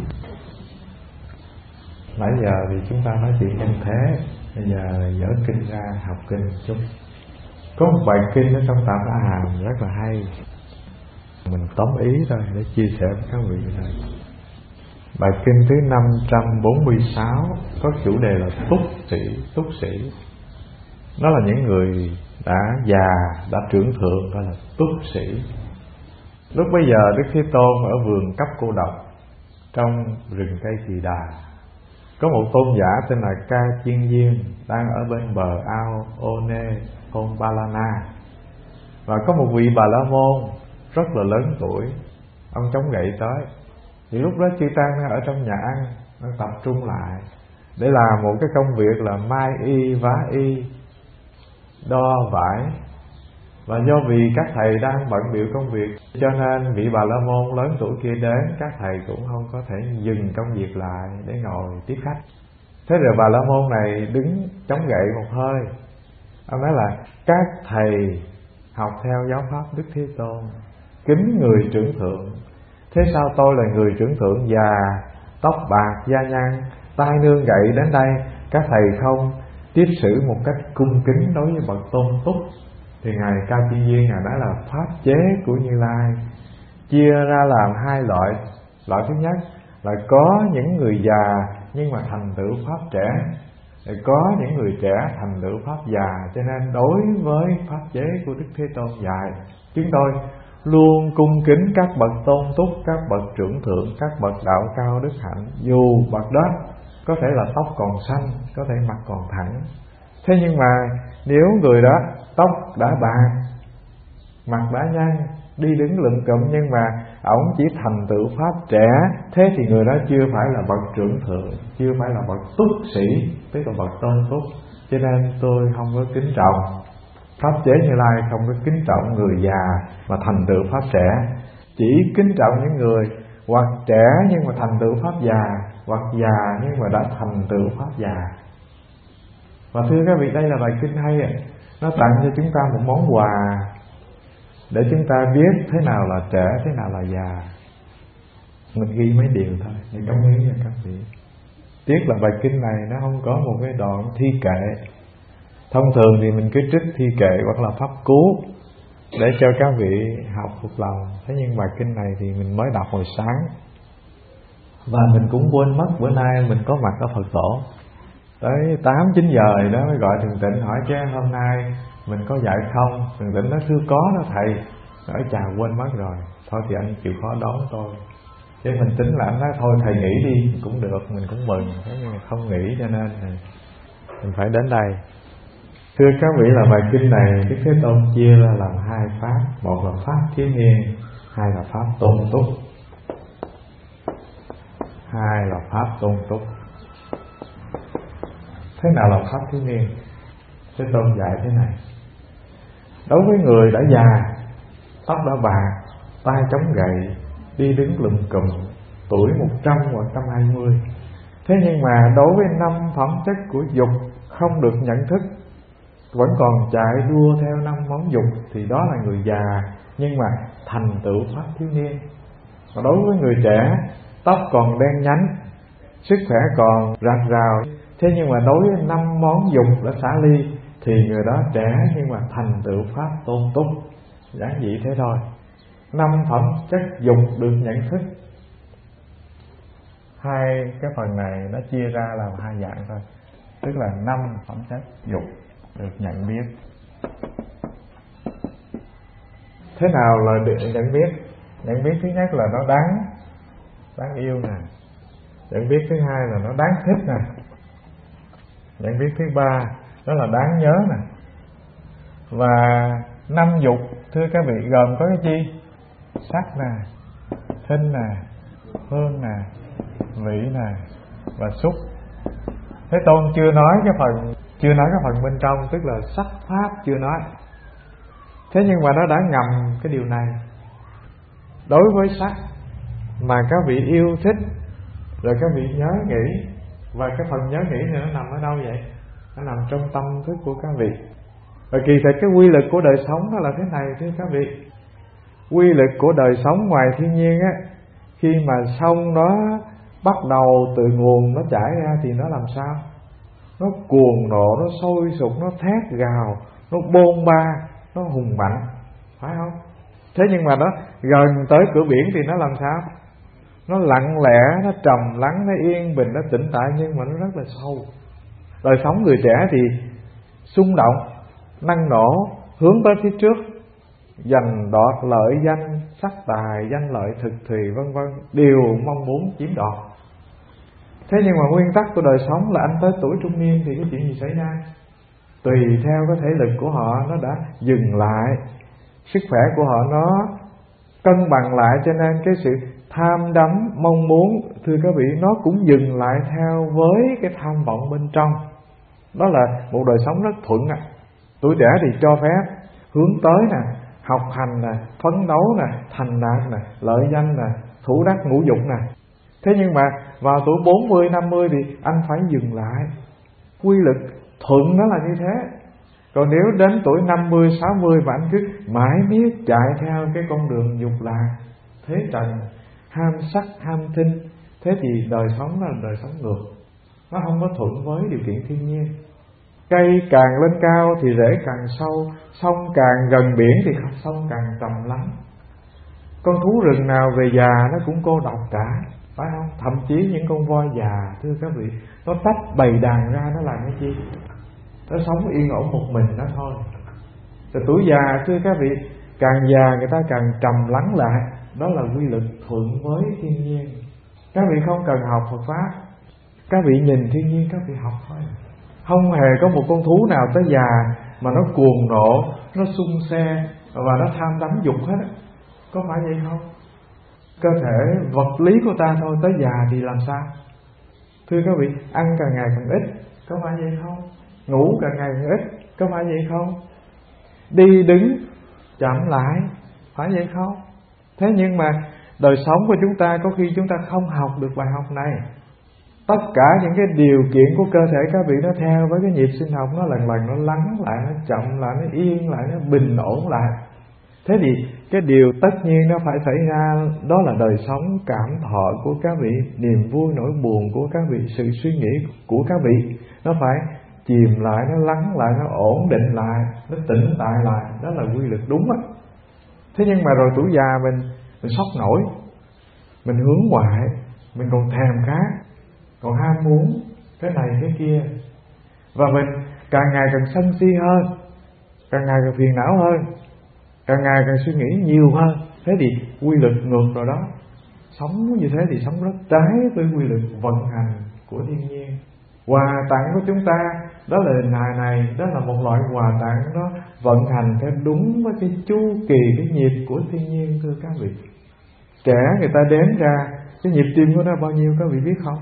Nãy giờ thì chúng ta nói chuyện nhân thế, bây giờ dở kinh ra học kinh một chút. Có một bài kinh ở trong Tạp A Hàm rất là hay, mình tóm ý thôi để chia sẻ với các vị này. Bài kinh thứ 546 có chủ đề là túc sĩ. Nó là những người đã già, đã trưởng thượng, gọi là túc sĩ. Lúc bây giờ Đức Thế Tôn ở vườn Cấp Cô Độc trong rừng cây Kỳ Đà, có một tôn giả tên là Ca Chiên Diên đang ở bên bờ ao Ô Nê, thôn Ba La Na. Và có một vị Bà La Môn rất là lớn tuổi, ông chống gậy tới. Thì lúc đó Chư Tăng đang ở trong nhà ăn, đang tập trung lại để làm một cái công việc là mai y, vá y, đo vải. Và do vì các thầy đang bận bịu công việc, cho nên vị Bà La Môn lớn tuổi kia đến, các thầy cũng không có thể dừng công việc lại để ngồi tiếp khách. Thế rồi Bà La Môn này đứng chống gậy một hơi. Ông nói là các thầy học theo giáo pháp Đức Thế Tôn, kính người trưởng thượng. Thế sao tôi là người trưởng thượng già, tóc bạc, da nhăn, tay nương gậy đến đây, các thầy không tiếp xử một cách cung kính đối với bậc tôn túc? Thì Ngài Ca Chiên Diên Ngài nói là pháp chế của Như Lai chia ra làm 2 loại. Loại thứ nhất là có những người già nhưng mà thành tựu pháp trẻ, rồi có những người trẻ thành tựu pháp già. Cho nên đối với pháp chế của Đức Thế Tôn dạy, chúng tôi luôn cung kính các bậc tôn túc, các bậc trưởng thượng, các bậc đạo cao đức hạnh. Dù bậc đó có thể là tóc còn xanh, có thể mặt còn thẳng. Thế nhưng mà nếu người đó tóc đã bạc, mặt đã nhăn, đi đứng lụm cụm, nhưng mà ổng chỉ thành tựu pháp trẻ, thế thì người đó chưa phải là bậc trưởng thượng, chưa phải là bậc túc sĩ, tức là bậc tôn túc. Cho nên tôi không có kính trọng pháp chế Như Lai, không có kính trọng người già mà thành tựu pháp trẻ, chỉ kính trọng những người hoặc trẻ nhưng mà thành tựu pháp già, hoặc già nhưng mà đã thành tựu pháp già. Và thưa các vị, đây là bài kinh hay ạ. Nó tặng cho chúng ta một món quà để chúng ta biết thế nào là trẻ, thế nào là già. Mình ghi mấy điều thôi để cảm ơn cho các vị. Tiếc là bài kinh này nó không có một cái đoạn thi kệ. Thông thường thì mình cứ trích thi kệ hoặc là pháp cú để cho các vị học thuộc lòng. Thế nhưng bài kinh này thì mình mới đọc hồi sáng, và mình cũng quên mất bữa nay mình có mặt ở Phật tổ. Tới 8-9 giờ đó mới gọi Thường Tịnh hỏi chứ hôm nay mình có dạy không? Thường Tịnh nói thưa có đó thầy. Nói chà quên mất rồi, thôi thì anh chịu khó đón tôi. Chứ mình tính là anh nói thôi thầy nghỉ đi cũng được, mình cũng mừng. Thế nhưng mà không nghỉ cho nên mình phải đến đây. Thưa các vị, là bài kinh này Đức Thế Tôn chia ra làm 2 pháp. Một là pháp thiếu niên, 2 là pháp tôn túc. 2 là pháp tôn túc. Thế nào là pháp thiếu niên? Thế Tôn dạy thế này: đối với người đã già, tóc đã bạc, tay chống gậy, đi đứng lụm cụm, tuổi 100 hoặc 120, thế nhưng mà đối với 5 phẩm chất của dục không được nhận thức, vẫn còn chạy đua theo 5 món dục, thì đó là người già nhưng mà thành tựu pháp thiếu niên. Và đối với người trẻ, tóc còn đen nhánh, sức khỏe còn rạc rào, thế nhưng mà đối với 5 món dục đã xả ly, thì người đó trẻ nhưng mà thành tựu pháp tôn túc, giản dị thế thôi. 5 phẩm chất dục được nhận thức. Hai cái phần này nó chia ra làm 2 dạng thôi, tức là 5 phẩm chất dục được nhận biết. Thế nào là được nhận biết? Nhận biết thứ nhất là nó đáng yêu nè. Nhận biết thứ hai là nó đáng thích nè. Nhận biết thứ ba đó là đáng nhớ nè. Và 5 dục thưa các vị gồm có cái gì? Sắc nè, thinh nè, hương nè, vị nè và xúc. Thế Tôn chưa nói cái phần bên trong, tức là sắc pháp chưa nói. Thế nhưng mà nó đã ngầm cái điều này. Đối với sắc mà các vị yêu thích, rồi các vị nhớ nghĩ, và cái phần nhớ nghĩ này nó nằm ở đâu vậy? Nó nằm trong tâm thức của các vị. Và kỳ thực cái quy lực của đời sống nó là thế này thưa các vị. Quy lực của đời sống ngoài thiên nhiên á, khi mà sông nó bắt đầu từ nguồn nó chảy ra thì nó làm sao? Nó cuồng nộ, nó sôi sục, nó thét gào, nó bôn ba, nó hùng mạnh, phải không? Thế nhưng mà nó gần tới cửa biển thì nó làm sao? Nó lặng lẽ, nó trầm lắng, nó yên bình, nó tĩnh tại, nhưng mà nó rất là sâu. Đời sống người trẻ thì xung động, năng nổ, hướng tới phía trước, giành đoạt lợi danh, sắc tài, danh lợi, thực thùy vân vân, đều mong muốn chiếm đoạt. Thế nhưng mà nguyên tắc của đời sống là anh tới tuổi trung niên thì cái chuyện gì xảy ra? Tùy theo cái thể lực của họ nó đã dừng lại, sức khỏe của họ nó cân bằng lại, cho nên cái sự tham đắm mong muốn thưa các vị nó cũng dừng lại theo với cái tham vọng bên trong. Đó là một đời sống rất thuận ạ. Tuổi trẻ thì cho phép hướng tới nè, học hành nè, phấn đấu nè, thành đạt nè, lợi danh nè, thủ đắc ngũ dục nè. Thế nhưng mà vào tuổi 40, 50 thì anh phải dừng lại. Quy lực thuận nó là như thế. Còn nếu đến tuổi 50, 60 mà anh cứ mãi miết chạy theo cái con đường dục lạc, thế trần, ham sắc, ham thinh, thế thì đời sống là đời sống ngược. Nó không có thuận với điều kiện thiên nhiên. Cây càng lên cao thì rễ càng sâu, sông càng gần biển thì sông càng trầm lắng. Con thú rừng nào về già nó cũng cô độc cả, phải không? Thậm chí những con voi già thưa các vị, nó tách bầy đàn ra nó làm cái chi? Nó sống yên ổn một mình nó thôi. Rồi tuổi già thưa các vị, càng già người ta càng trầm lắng lại. Đó là quy luật thuận với thiên nhiên. Các vị không cần học Phật Pháp, các vị nhìn thiên nhiên các vị học thôi. Không hề có một con thú nào tới già mà nó cuồng nộ, nó xung xe và nó tham đắm dục hết. Có phải vậy không? Cơ thể vật lý của ta thôi, tới già thì làm sao? Thưa các vị, ăn càng ngày càng ít, có phải vậy không? Ngủ càng ngày càng ít, có phải vậy không? Đi đứng chậm lại, phải vậy không? Thế nhưng mà đời sống của chúng ta có khi chúng ta không học được bài học này. Tất cả những cái điều kiện của cơ thể các vị nó theo với cái nhịp sinh học, nó lần lần nó lắng lại, nó chậm lại, nó yên lại, nó bình ổn lại. Thế thì cái điều tất nhiên nó phải xảy ra, đó là đời sống cảm thọ của các vị, niềm vui nỗi buồn của các vị, sự suy nghĩ của các vị nó phải chìm lại, nó lắng lại, nó ổn định lại, nó tĩnh tại lại. Đó là quy luật đúng á. Thế nhưng mà rồi tuổi già mình sốc nổi, mình hướng ngoại, mình còn thèm khát, còn ham muốn cái này cái kia, và mình càng ngày càng sân si hơn, càng ngày càng phiền não hơn, càng ngày càng suy nghĩ nhiều hơn. Thế thì quy luật ngược rồi đó. Sống như thế thì sống rất trái với quy luật vận hành của thiên nhiên. Quà tặng của chúng ta đó là hình hài này, đó là một loại quà tặng, nó vận hành theo đúng với cái chu kỳ, cái nhịp của thiên nhiên thưa các vị. Trẻ người ta đếm ra cái nhịp tim của nó bao nhiêu các vị biết không?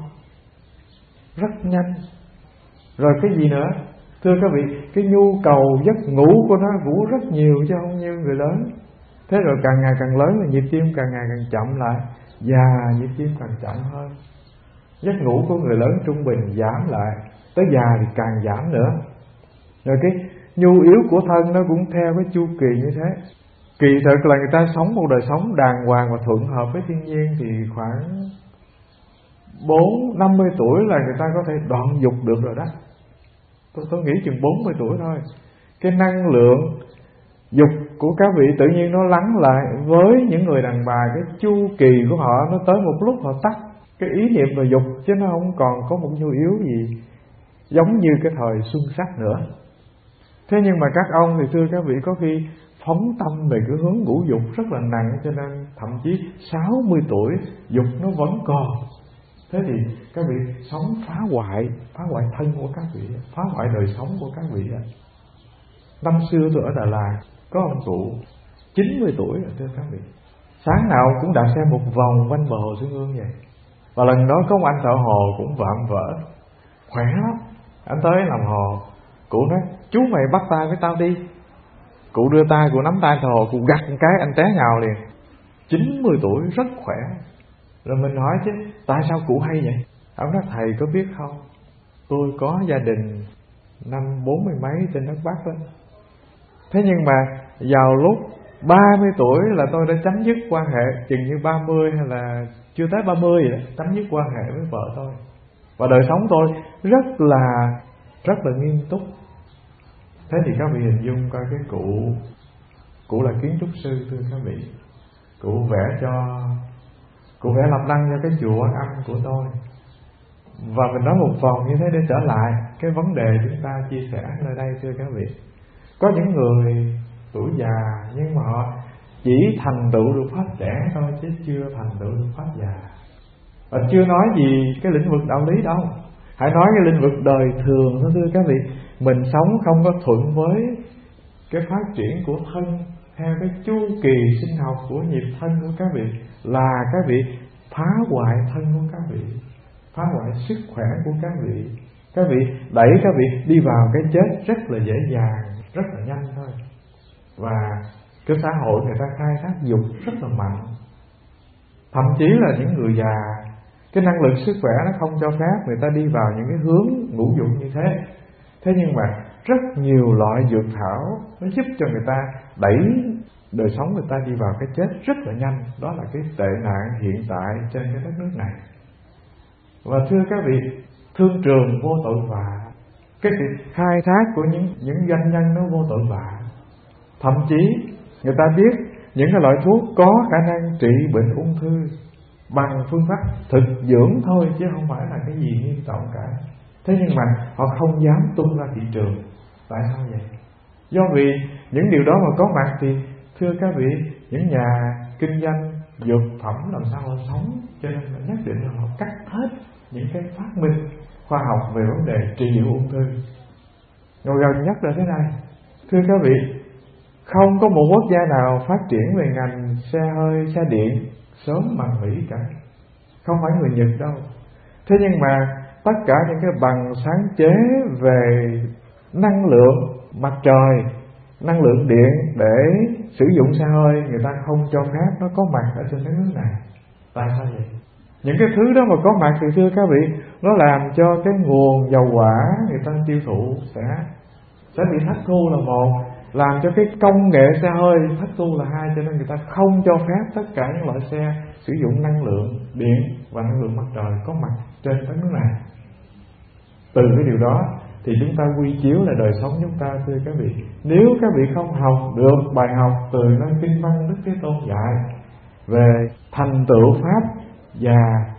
Rất nhanh. Rồi cái gì nữa? Thưa các vị, cái nhu cầu giấc ngủ của nó ngủ rất nhiều chứ không như người lớn. Thế rồi càng ngày càng lớn là nhịp tim càng ngày càng chậm lại, già nhịp tim càng chậm hơn. Giấc ngủ của người lớn trung bình giảm lại, tới già thì càng giảm nữa. Rồi cái nhu yếu của thân nó cũng theo cái chu kỳ như thế. Kỳ thực là người ta sống một đời sống đàng hoàng và thuận hợp với thiên nhiên thì khoảng 40-50 tuổi là người ta có thể đoạn dục được rồi đó. Tôi nghĩ chừng 40 tuổi thôi. Cái năng lượng dục của các vị tự nhiên nó lắng lại. Với những người đàn bà, cái chu kỳ của họ nó tới một lúc họ tắt cái ý niệm về dục, chứ nó không còn có một nhu yếu gì giống như cái thời xuân sắc nữa. Thế nhưng mà các ông thì thưa các vị, có khi phóng tâm về cái hướng ngũ dục rất là nặng, cho nên thậm chí 60 tuổi dục nó vẫn còn. Thế thì các vị sống phá hoại thân của các vị, phá hoại đời sống của các vị. Năm xưa tôi ở Đà Lạt có ông cụ 90 tuổi rồi thưa các vị, sáng nào cũng đạp xe một vòng quanh bờ hồ Xuân Hương vậy. Và lần đó có một anh thợ hồ cũng vạm vỡ, khỏe lắm. Anh tới làm hồ, cụ nói: chú mày bắt tay với tao đi. Cụ đưa tay, cụ nắm tay thợ hồ, cụ gặt một cái anh té nhào liền. 90 tuổi rất khỏe. Rồi mình hỏi chứ tại sao cụ hay vậy? Ông nói: thầy có biết không, tôi có gia đình năm 40 mấy trên đất Bắc đó. Thế nhưng mà vào lúc 30 tuổi là tôi đã chấm dứt quan hệ, chừng như 30 hay là chưa tới 30 vậy đó, chấm dứt quan hệ với vợ tôi. Và đời sống tôi rất là nghiêm túc. Thế thì các vị hình dung coi cái cụ là kiến trúc sư thưa các vị. Cụ vẽ lập đăng cho cái chùa Âm của tôi. Và mình nói một vòng như thế để trở lại cái vấn đề chúng ta chia sẻ nơi đây thưa các vị. Có những người tuổi già nhưng mà họ chỉ thành tựu được pháp trẻ thôi, chứ chưa thành tựu được pháp già. Và chưa nói gì cái lĩnh vực đạo lý đâu, hãy nói cái lĩnh vực đời thường thôi thưa các vị. Mình sống không có thuận với cái phát triển của thân theo cái chu kỳ sinh học của nhịp thân của các vị, là các vị phá hoại thân của các vị, phá hoại sức khỏe của các vị. Các vị đẩy các vị đi vào cái chết rất là dễ dàng, rất là nhanh thôi. Và cái xã hội người ta khai thác dục rất là mạnh. Thậm chí là những người già, cái năng lực sức khỏe nó không cho phép người ta đi vào những cái hướng ngũ dục như thế. Thế nhưng mà rất nhiều loại dược thảo nó giúp cho người ta đẩy đời sống người ta đi vào cái chết rất là nhanh. Đó là cái tệ nạn hiện tại trên cái đất nước này. Và thưa các vị, thương trường vô tội vạ, cái việc khai thác của những doanh nhân nó vô tội vạ. Thậm chí người ta biết những cái loại thuốc có khả năng trị bệnh ung thư bằng phương pháp thực dưỡng thôi, chứ không phải là cái gì nghiêm trọng cả. Thế nhưng mà họ không dám tung ra thị trường. Tại sao vậy? Do vì những điều đó mà có mặt thì thưa các vị, những nhà kinh doanh dược phẩm làm sao họ sống. Cho nên là nhất định là họ cắt hết những cái phát minh khoa học về vấn đề trị liệu ung thư. Rồi gần nhất là thế này, thưa các vị, không có một quốc gia nào phát triển về ngành xe hơi, xe điện sớm bằng Mỹ cả. Không phải người Nhật đâu. Thế nhưng mà tất cả những cái bằng sáng chế về năng lượng mặt trời, năng lượng điện để sử dụng xe hơi, người ta không cho phép nó có mặt ở trên đất nước này. Tại sao vậy? Những cái thứ đó mà có mặt thì thưa các vị, nó làm cho cái nguồn dầu hỏa người ta tiêu thụ sẽ bị thất thu là một, làm cho cái công nghệ xe hơi thất thu là hai. Cho nên người ta không cho phép tất cả những loại xe sử dụng năng lượng điện và năng lượng mặt trời có mặt trên đất nước này. Từ cái điều đó thì chúng ta quy chiếu là đời sống chúng ta thưa các vị. Nếu các vị không học được bài học từ nơi kinh văn Đức Thế Tôn dạy về thành tựu pháp già,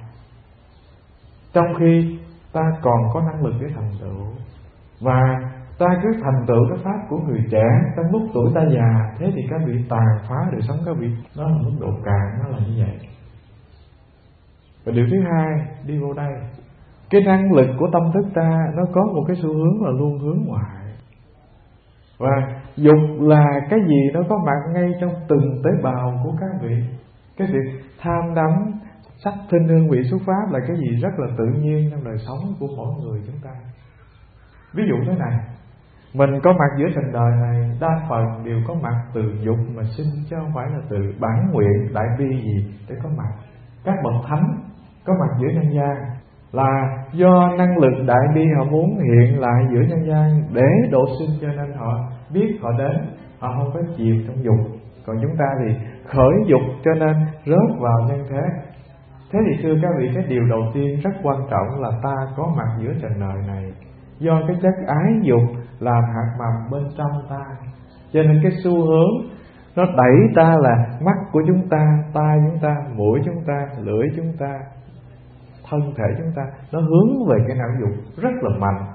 trong khi ta còn có năng lực để thành tựu, và ta cứ thành tựu cái pháp của người trẻ trong lúc tuổi ta già, thế thì các vị tàn phá đời sống các vị. Đó là mức độ cạn, nó là như vậy. Và điều thứ hai đi vô đây, cái năng lực của tâm thức ta nó có một cái xu hướng là luôn hướng ngoại. Và dục là cái gì nó có mặt ngay trong từng tế bào của các vị. Cái việc tham đắm sắc thinh hương vị xuất pháp là cái gì rất là tự nhiên trong đời sống của mỗi người chúng ta. Ví dụ thế này, mình có mặt giữa trần đời này đa phần đều có mặt từ dục mà sinh, chứ không phải là từ bản nguyện đại bi gì để có mặt. Các bậc thánh có mặt giữa nhân gian là do năng lực đại bi họ muốn hiện lại giữa nhân gian để độ sinh, cho nên họ biết họ đến, họ không có chìm trong dục. Còn chúng ta thì khởi dục cho nên rớt vào nhân thế. Thế thì thưa các vị, cái điều đầu tiên rất quan trọng là ta có mặt giữa trần đời này do cái chất ái dục làm hạt mầm bên trong ta. Cho nên cái xu hướng nó đẩy ta là mắt của chúng ta, tai chúng ta, mũi chúng ta, lưỡi chúng ta, thân thể chúng ta, nó hướng về cái não dục rất là mạnh.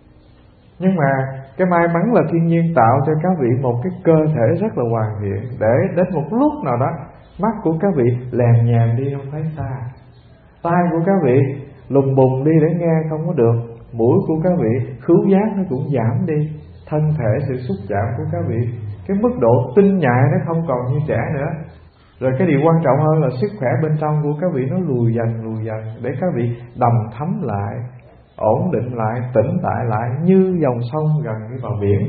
Nhưng mà cái may mắn là thiên nhiên tạo cho các vị một cái cơ thể rất là hoàn thiện, để đến một lúc nào đó mắt của các vị lèm nhèm đi không thấy xa, tai của các vị lùng bùng đi để nghe không có được, mũi của các vị khứu giác nó cũng giảm đi, thân thể sự xúc chạm của các vị, cái mức độ tinh nhạy nó không còn như trẻ nữa. Rồi cái điều quan trọng hơn là sức khỏe bên trong của các vị nó lùi dần để các vị đầm thấm lại, ổn định lại, tĩnh tại lại như dòng sông gần đi vào biển.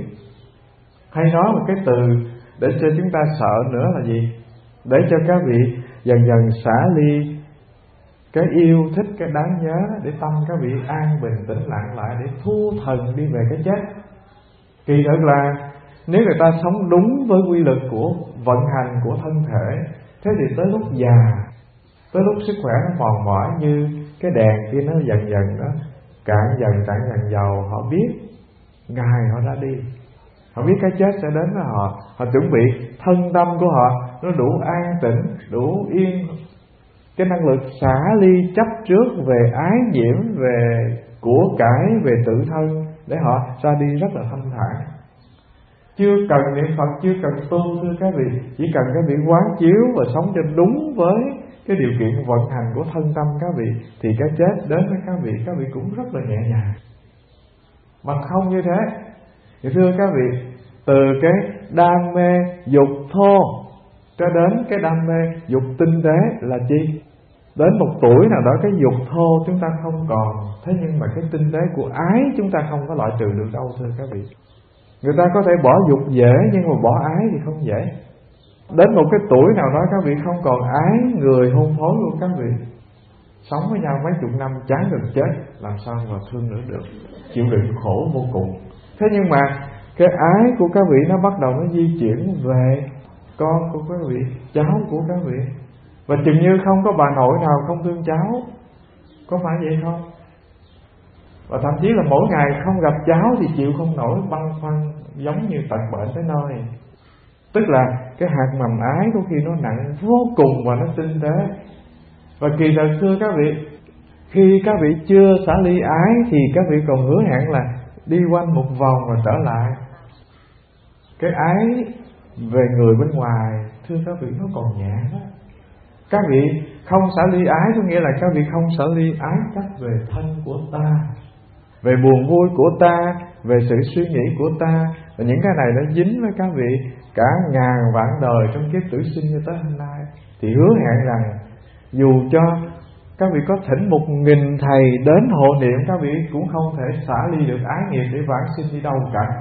Hay nói một cái từ để cho chúng ta sợ nữa là gì? Để cho các vị dần dần xả ly cái yêu thích, cái đáng nhớ, để tâm các vị an bình tĩnh lặng lại, để thu thần đi về cái chết. Kỳ thực là nếu người ta sống đúng với quy luật của vận hành của thân thể, thế thì tới lúc già, tới lúc sức khỏe nó mòn mỏi, như cái đèn kia nó dần dần đó cạn dần dầu, họ biết ngày họ ra đi, họ biết cái chết sẽ đến với họ, họ chuẩn bị thân tâm của họ nó đủ an tĩnh, đủ yên, cái năng lực xả ly chấp trước về ái nhiễm, về của cải, về tự thân, để họ ra đi rất là thanh thản. Chưa cần niệm Phật, chưa cần tu, thưa các vị, chỉ cần các vị quán chiếu và sống cho đúng với cái điều kiện vận hành của thân tâm các vị, thì cái chết đến với các vị cũng rất là nhẹ nhàng. Mà không như thế thì thưa các vị, từ cái đam mê dục thô cho đến cái đam mê dục tinh tế là chi? Đến một tuổi nào đó cái dục thô chúng ta không còn, thế nhưng mà cái tinh tế của ái chúng ta không có loại trừ được đâu, thưa các vị. Người ta có thể bỏ dục dễ, nhưng mà bỏ ái thì không dễ. Đến một cái tuổi nào đó các vị không còn ái người hôn phối của các vị, sống với nhau mấy chục năm chán gần chết, làm sao mà thương nữa được, chịu đựng khổ vô cùng. Thế nhưng mà cái ái của các vị nó bắt đầu nó di chuyển về con của các vị, cháu của các vị, và chừng như không có bà nội nào không thương cháu, có phải vậy không? Và thậm chí là mỗi ngày không gặp cháu thì chịu không nổi, băn khoăn giống như tận bệnh tới nơi. Tức là cái hạt mầm ái có khi nó nặng vô cùng và nó tinh tế. Và kỳ thật thưa các vị, khi các vị chưa xả ly ái thì các vị còn hứa hẹn là đi quanh một vòng rồi trở lại. Cái ái về người bên ngoài, thưa các vị, nó còn nhẹ đó. Các vị không xả ly ái có nghĩa là các vị không xả ly ái cách về thân của ta, về buồn vui của ta, về sự suy nghĩ của ta. Và những cái này nó dính với các vị cả ngàn vạn đời trong kiếp tử sinh cho tới hôm nay. Thì hứa hẹn rằng dù cho các vị có thỉnh 1000 thầy đến hộ niệm, các vị cũng không thể xả ly được ái nghiệp để vãng sinh đi đâu cả.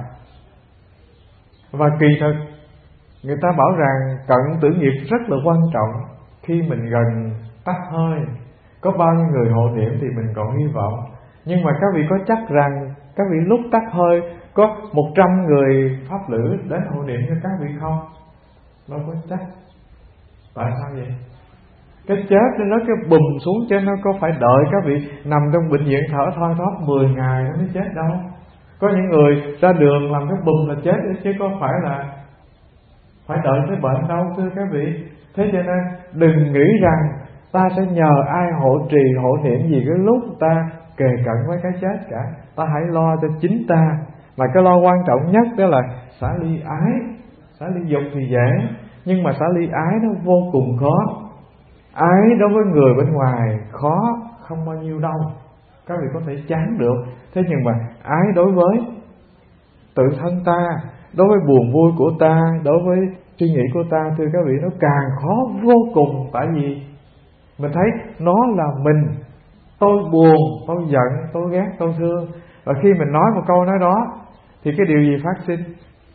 Và kỳ thực người ta bảo rằng cận tử nghiệp rất là quan trọng. Khi mình gần tắt hơi, có bao nhiêu người hộ niệm thì mình còn hy vọng. Nhưng mà các vị có chắc rằng các vị lúc tắt hơi có 100 người pháp lữ đến hộ niệm cho các vị không? Đâu có chắc. Tại sao vậy? Cái chết nó cái bùm xuống chứ nó có phải đợi các vị nằm trong bệnh viện thở thoi thóp 10 ngày nó mới chết đâu. Có những người ra đường làm cái bùm là chết chứ có phải là phải đợi tới bệnh đâu, thưa các vị. Thế cho nên đừng nghĩ rằng ta sẽ nhờ ai hộ trì hộ niệm gì cái lúc ta kề cận với cái chết cả. Ta hãy lo cho chính ta. Mà cái lo quan trọng nhất đó là xả ly ái. Xả ly dục thì dễ, nhưng mà xả ly ái nó vô cùng khó. Ái đối với người bên ngoài khó không bao nhiêu đâu, các vị có thể chán được. Thế nhưng mà ái đối với tự thân ta, đối với buồn vui của ta, đối với suy nghĩ của ta, thưa các vị, nó càng khó vô cùng. Tại vì mình thấy nó là mình. Tôi buồn, tôi giận, tôi ghét, tôi thương. Và khi mình nói một câu nói đó thì cái điều gì phát sinh?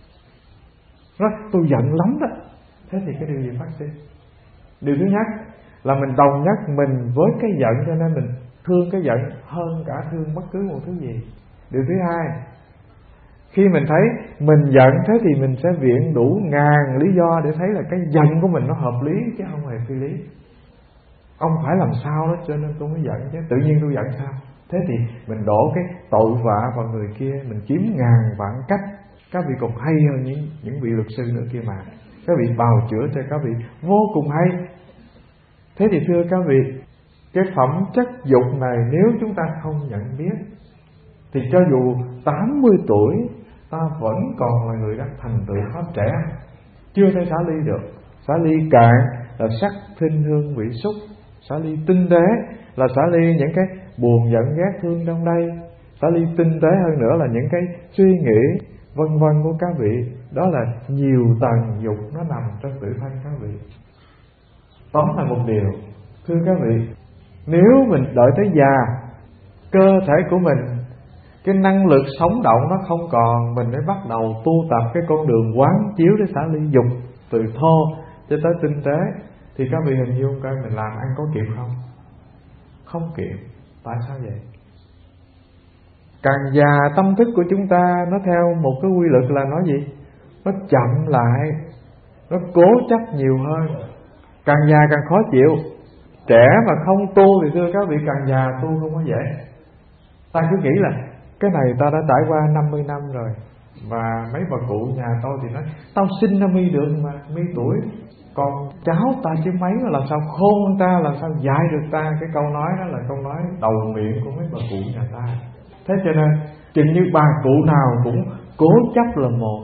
Nói tôi giận lắm đó. Thế thì cái điều gì phát sinh? Điều thứ nhất là mình đồng nhất mình với cái giận, cho nên mình thương cái giận hơn cả thương bất cứ một thứ gì. Điều thứ hai, khi mình thấy mình giận, thế thì mình sẽ viện đủ ngàn lý do để thấy là cái giận của mình nó hợp lý chứ không hề phi lý. Ông phải làm sao đó cho nên tôi mới giận chứ, tự nhiên tôi giận sao? Thế thì mình đổ cái tội vạ vào người kia, mình kiếm ngàn vạn cách. Các vị còn hay hơn những vị luật sư nữa kia mà. Các vị bào chữa cho các vị vô cùng hay. Thế thì thưa các vị, cái phẩm chất dục này nếu chúng ta không nhận biết thì cho dù 80 tuổi ta vẫn còn là người đang thành tựu pháp trẻ, chưa thể xả ly được. Xả ly cạn là sắc thinh hương vị xúc, xả ly tinh tế là xả ly những cái buồn giận ghét thương trong đây, xả ly tinh tế hơn nữa là những cái suy nghĩ vân vân của các vị. Đó là nhiều tầng dục nó nằm trong tự thân các vị. Tóm lại một điều, thưa các vị, nếu mình đợi tới già, cơ thể của mình, cái năng lực sống động nó không còn, mình mới bắt đầu tu tập cái con đường quán chiếu để xả ly dục từ thô cho tới tinh tế, thì các vị hình dung coi mình làm ăn có kịp không? Không kịp. Tại sao vậy? Càng già tâm thức của chúng ta nó theo một cái quy luật là nói gì? Nó chậm lại, nó cố chấp nhiều hơn. Càng già càng khó chịu. Trẻ mà không tu thì thưa các vị, càng già tu không có dễ. Ta cứ nghĩ là cái này ta đã trải qua 50 năm rồi. Và mấy bà cụ nhà tôi thì nói tao sinh ra mi được mà, mi tuổi, còn cháu ta chứ mấy mà làm sao khôn ta, làm sao dạy được ta. Cái câu nói đó là câu nói đầu miệng của mấy bà cụ nhà ta. Thế cho nên chừng như bà cụ nào cũng cố chấp là một,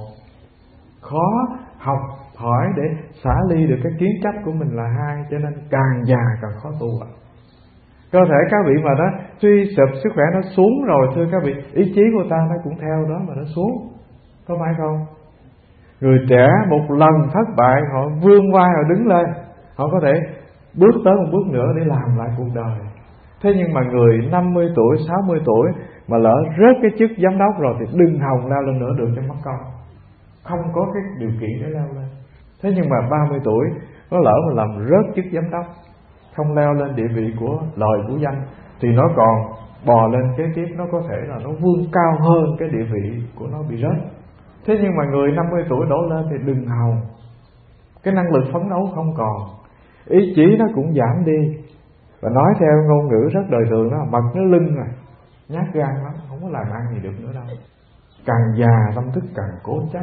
khó học hỏi để xả ly được cái kiến chấp của mình là hai. Cho nên càng già càng khó tu ạ. Cơ thể các vị mà nó suy sụp, sức khỏe nó xuống rồi, thưa các vị, ý chí của ta nó cũng theo đó mà nó xuống, có phải không? Người trẻ một lần thất bại, họ vươn vai, họ đứng lên, họ có thể bước tới một bước nữa để làm lại cuộc đời. Thế nhưng mà người 50 tuổi, 60 tuổi mà lỡ rớt cái chức giám đốc rồi thì đừng hòng leo lên nữa được cho mất công. Không có cái điều kiện để leo lên. Thế nhưng mà 30 tuổi nó lỡ mà làm rớt chức giám đốc, không leo lên địa vị của lời của danh, thì nó còn bò lên kế tiếp, nó có thể là nó vươn cao hơn cái địa vị của nó bị rớt. Thế nhưng mà người 50 tuổi đổ lên thì đừng hòng. Cái năng lực phấn đấu không còn, ý chí nó cũng giảm đi. Và nói theo ngôn ngữ rất đời thường đó, mật nó lưng rồi, nhát gan lắm, không có làm ăn gì được nữa đâu. Càng già tâm thức càng cố chấp.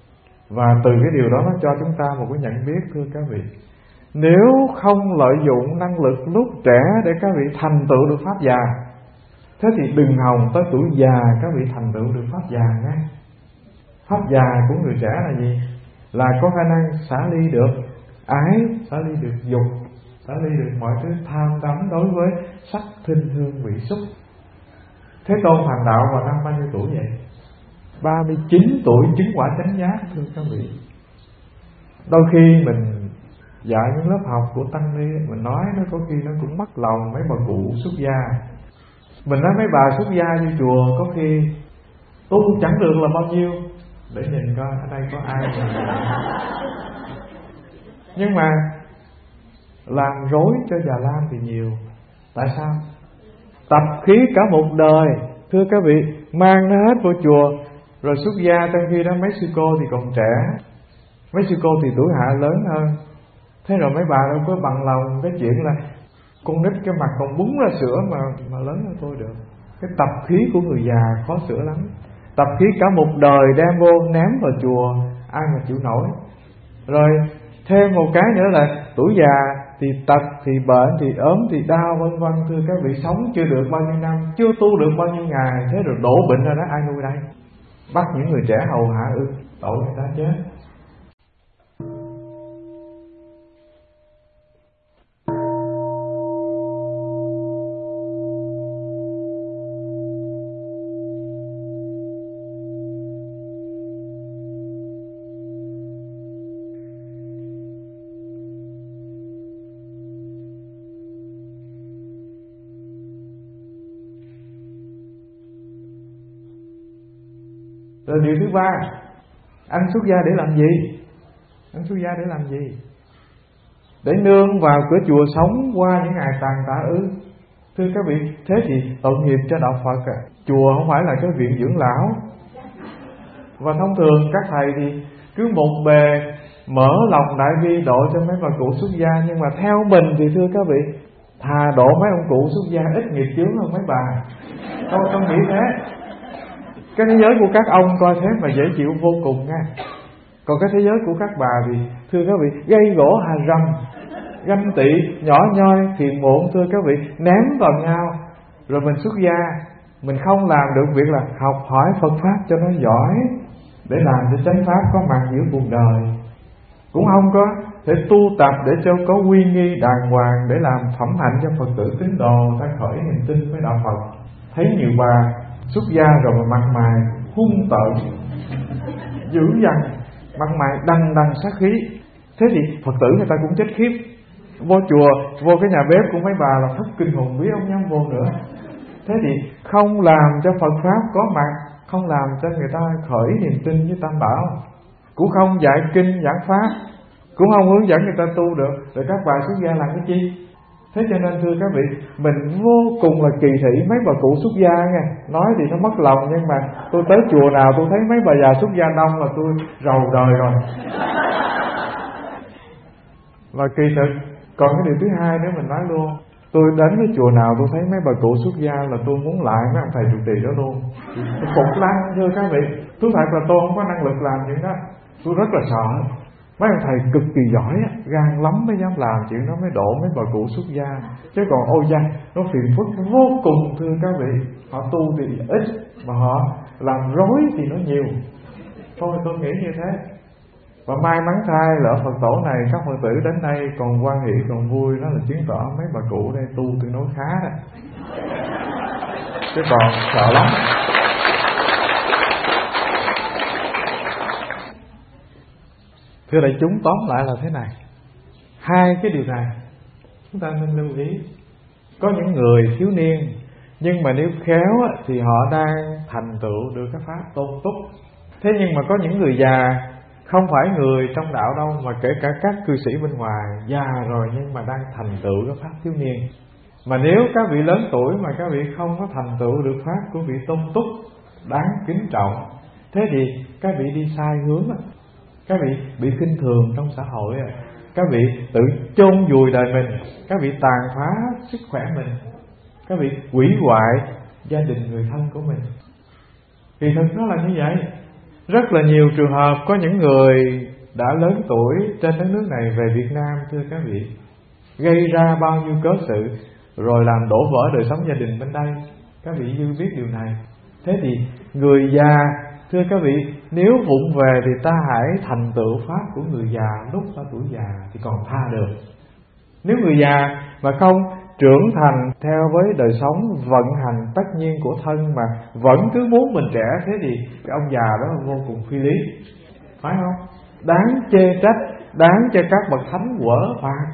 Và từ cái điều đó nó cho chúng ta một cái nhận biết, thưa các vị, nếu không lợi dụng năng lực lúc trẻ để các vị thành tựu được pháp già, thế thì đừng hòng tới tuổi già các vị thành tựu được pháp già nhé. Pháp già của người trẻ là gì? Là có khả năng xả ly được ái, xả ly được dục, xả ly được mọi thứ tham đắm đối với sắc thinh hương vị xúc. Thế Tôn thành đạo vào năm bao nhiêu tuổi vậy? 39 tuổi chứng quả chánh giác, thưa các vị. Đôi khi mình dạy những lớp học của tăng ni, mình nói nó có khi nó cũng mất lòng mấy bà cụ xuất gia. Mình nói mấy bà xuất gia như chùa có khi tu chẳng được là bao nhiêu, để nhìn coi ở đây có ai mà. Nhưng mà làm rối cho già lam thì nhiều. Tại sao? Tập khí cả một đời, thưa các vị, mang nó hết vô chùa, rồi xuất gia. Trong khi đó mấy sư cô thì còn trẻ, mấy sư cô thì tuổi hạ lớn hơn. Thế rồi mấy bà đâu có bằng lòng cái chuyện là con nít cái mặt còn búng ra sữa mà lớn hơn tôi được. Cái tập khí của người già khó sửa lắm. Tập khí cả một đời đem vô ném vào chùa, ai mà chịu nổi. Rồi thêm một cái nữa là tuổi già thì tật, thì bệnh, thì ốm, thì đau vân vân. Thưa các vị, sống chưa được bao nhiêu năm, chưa tu được bao nhiêu ngày, thế rồi đổ bệnh ra đó, ai nuôi đây? Bắt những người trẻ hầu hạ tội người ta chết. Rồi điều thứ ba, anh xuất gia để làm gì? Anh xuất gia để làm gì? Để nương vào cửa chùa sống qua những ngày tàn tạ ư? Thưa các vị, thế thì tội nghiệp cho đạo Phật à. Chùa không phải là cái viện dưỡng lão. Và thông thường các thầy thì cứ một bề mở lòng đại bi độ cho mấy bà cụ xuất gia. Nhưng mà theo mình thì thưa các vị, thà độ mấy ông cụ xuất gia ít nghiệp chướng hơn mấy bà. Tôi nghĩ thế. Cái thế giới của các ông coi thế mà dễ chịu vô cùng nha. Còn cái thế giới của các bà thì thưa các vị, gây gỗ hà rầm, ganh tị, nhỏ nhoi, phiền muộn, thưa các vị, ném vào nhau. Rồi mình xuất gia, mình không làm được việc là học hỏi Phật Pháp cho nó giỏi, để làm cho chánh Pháp có mặt giữa cuộc đời. Cũng không có thể tu tập để cho có uy nghi đàng hoàng, để làm phẩm hạnh cho Phật tử tín đồ ta khởi niềm tin với đạo Phật. Thấy nhiều bà xuất gia rồi mà mặt mày hung tợn, dữ dằn, mặt mày đằng đằng sát khí. Thế thì Phật tử người ta cũng chết khiếp. Vô chùa, vô cái nhà bếp của mấy bà là thất kinh hồn vía, không dám vô nữa. Thế thì không làm cho Phật Pháp có mặt, không làm cho người ta khởi niềm tin với Tam Bảo, cũng không dạy kinh giảng Pháp, cũng không hướng dẫn người ta tu được. Rồi các bà xuất gia làm cái chi? Thế cho nên thưa các vị, mình vô cùng là kỳ thị mấy bà cụ xuất gia nha. Nói thì nó mất lòng, nhưng mà tôi tới chùa nào tôi thấy mấy bà già xuất gia đông là tôi rầu đời rồi. Và kỳ thực. Còn cái điều thứ hai nữa mình nói luôn, tôi đến cái chùa nào tôi thấy mấy bà cụ xuất gia là tôi muốn lại mấy ông thầy trụ trì đó luôn. Tôi phục lắm thưa các vị. Thú thật là tôi không có năng lực làm chuyện đó. Tôi rất là sợ. Mấy ông thầy cực kỳ giỏi, gan lắm mới dám làm chuyện đó, mới độ mấy bà cụ xuất gia. Chứ còn ôi da, nó phiền phức vô cùng thưa các vị. Họ tu thì ít, mà họ làm rối thì nó nhiều. Thôi tôi nghĩ như thế. Và may mắn thay là ở Phật tổ này các Phật tử đến đây còn hoan hỷ còn vui, đó là chứng tỏ mấy bà cụ đây tu tương đối khá đó. Chứ còn sợ lắm. Thưa đại chúng, tóm lại là thế này. Hai cái điều này chúng ta nên lưu ý. Có những người thiếu niên, nhưng mà nếu khéo thì họ đang thành tựu được cái pháp tôn túc. Thế nhưng mà có những người già, không phải người trong đạo đâu, mà kể cả các cư sĩ bên ngoài, già rồi nhưng mà đang thành tựu cái pháp thiếu niên. Mà nếu các vị lớn tuổi mà các vị không có thành tựu được pháp của vị tôn túc đáng kính trọng, thế thì các vị đi sai hướng, các vị bị khinh thường trong xã hội, các vị tự chôn vùi đời mình, các vị tàn phá sức khỏe mình, các vị hủy hoại gia đình người thân của mình. Thì thật nó là như vậy. Rất là nhiều trường hợp có những người đã lớn tuổi trên đất nước này về Việt Nam, thưa các vị, gây ra bao nhiêu cớ sự, rồi làm đổ vỡ đời sống gia đình bên đây. Các vị dư biết điều này. Thế thì người già, thưa các vị, nếu vụng về thì ta hãy thành tựu pháp của người già lúc ta tuổi già thì còn tha được. Nếu người già mà không trưởng thành theo với đời sống vận hành tất nhiên của thân mà vẫn cứ muốn mình trẻ, thế thì cái ông già đó là vô cùng phi lý, phải không? Đáng chê trách, đáng cho các bậc thánh quở phạt.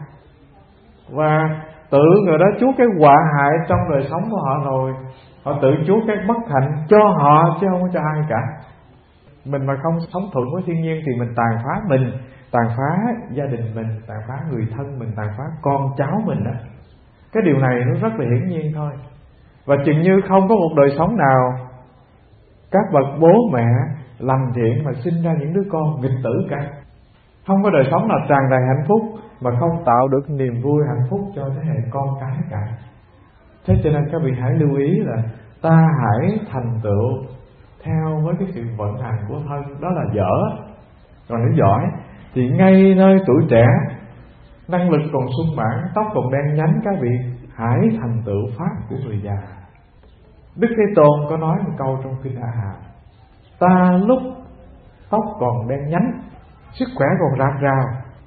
Và tự người đó chuốc cái họa hại trong đời sống của họ rồi. Họ tự chuốc cái bất hạnh cho họ chứ không có cho ai cả. Mình mà không sống thuận với thiên nhiên thì mình tàn phá mình, tàn phá gia đình mình, tàn phá người thân mình, tàn phá con cháu mình đó. Cái điều này nó rất là hiển nhiên thôi. Và chừng như không có một đời sống nào các bậc bố mẹ lành thiện mà sinh ra những đứa con nghịch tử cả. Không có đời sống nào tràn đầy hạnh phúc mà không tạo được niềm vui hạnh phúc cho thế hệ con cái cả. Thế cho nên các vị hãy lưu ý là ta hãy thành tựu theo với cái sự vận hành của thân, đó là dở. Còn nếu giỏi thì ngay nơi tuổi trẻ, năng lực còn sung mãn, tóc còn đen nhánh, các vị hãy thành tựu pháp của người già. Đức Thế Tôn có nói một câu trong kinh A Hàm: ta lúc tóc còn đen nhánh, sức khỏe còn rạc rào,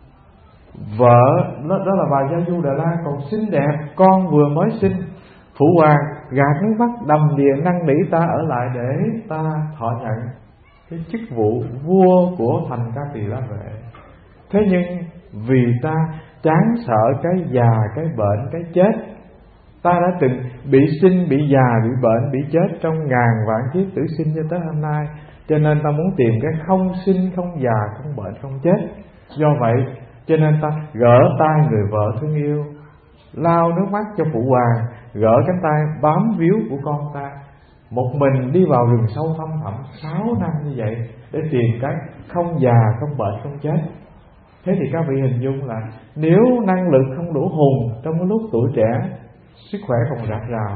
vợ đó là bà Gia Du Đà La còn xinh đẹp, con vừa mới sinh, phụ hoàng gạt nước mắt đầm đìa năn nỉ ta ở lại để ta thọ nhận cái chức vụ vua của thành Ca Tỳ La Vệ. Thế nhưng vì ta chán sợ cái già, cái bệnh, cái chết, ta đã từng bị sinh, bị già, bị bệnh, bị chết trong ngàn vạn kiếp tử sinh cho tới hôm nay, cho nên ta muốn tìm cái không sinh, không già, không bệnh, không chết. Do vậy cho nên ta gỡ tay người vợ thương yêu, lau nước mắt cho phụ hoàng, gỡ cánh tay bám víu của con ta, một mình đi vào rừng sâu thăm thẳm 6 năm như vậy để tìm cái không già, không bệnh, không chết. Thế thì các vị hình dung là nếu năng lực không đủ hùng trong cái lúc tuổi trẻ, sức khỏe còn rạc rào,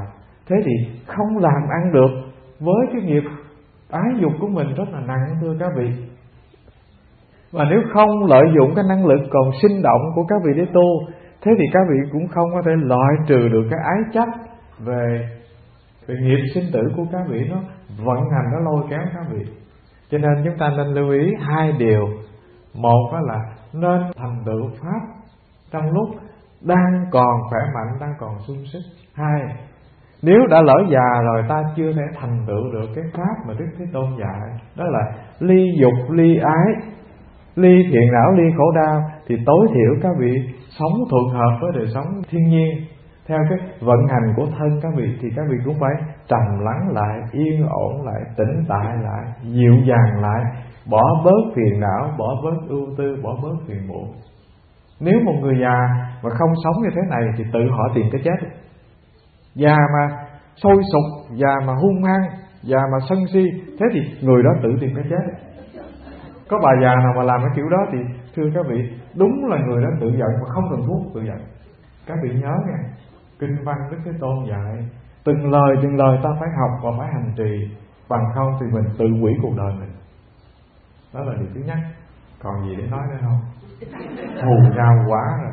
Thế thì không làm ăn được với cái nghiệp ái dục của mình rất là nặng, thưa các vị. Và nếu không lợi dụng cái năng lực còn sinh động của các vị để tu, thế thì các vị cũng không có thể loại trừ được cái ái chấp về nghiệp sinh tử của các vị, nó vận hành, nó lôi kéo các vị. Cho nên chúng ta nên lưu ý hai điều. Một đó là nên thành tựu pháp trong lúc đang còn khỏe mạnh, đang còn sung sức. Hai, nếu đã lỡ già rồi ta chưa thể thành tựu được cái pháp mà Đức Thế Tôn dạy, đó là ly dục, ly ái, ly thiện não, ly khổ đau, thì tối thiểu các vị sống thuận hợp với đời sống thiên nhiên theo cái vận hành của thân các vị, thì các vị cũng phải trầm lắng lại, yên ổn lại, tĩnh tại lại, dịu dàng lại, bỏ bớt phiền não, bỏ bớt ưu tư, bỏ bớt phiền muộn. Nếu một người già mà không sống như thế này thì tự họ tìm cái chết. Già mà sôi sục, già mà hung hăng, già mà sân si, thế thì người đó tự tìm cái chết. Có bà già nào mà làm cái kiểu đó thì thưa các vị, đúng là người đó tự giận mà không cần thuốc tự giận. Các vị nhớ nha, kinh văn Đức Thế Tôn dạy từng lời ta phải học và phải hành trì, bằng không thì mình tự hủy cuộc đời mình. Đó là điều thứ nhất. Còn gì để nói nữa không? Thù nhau quá rồi.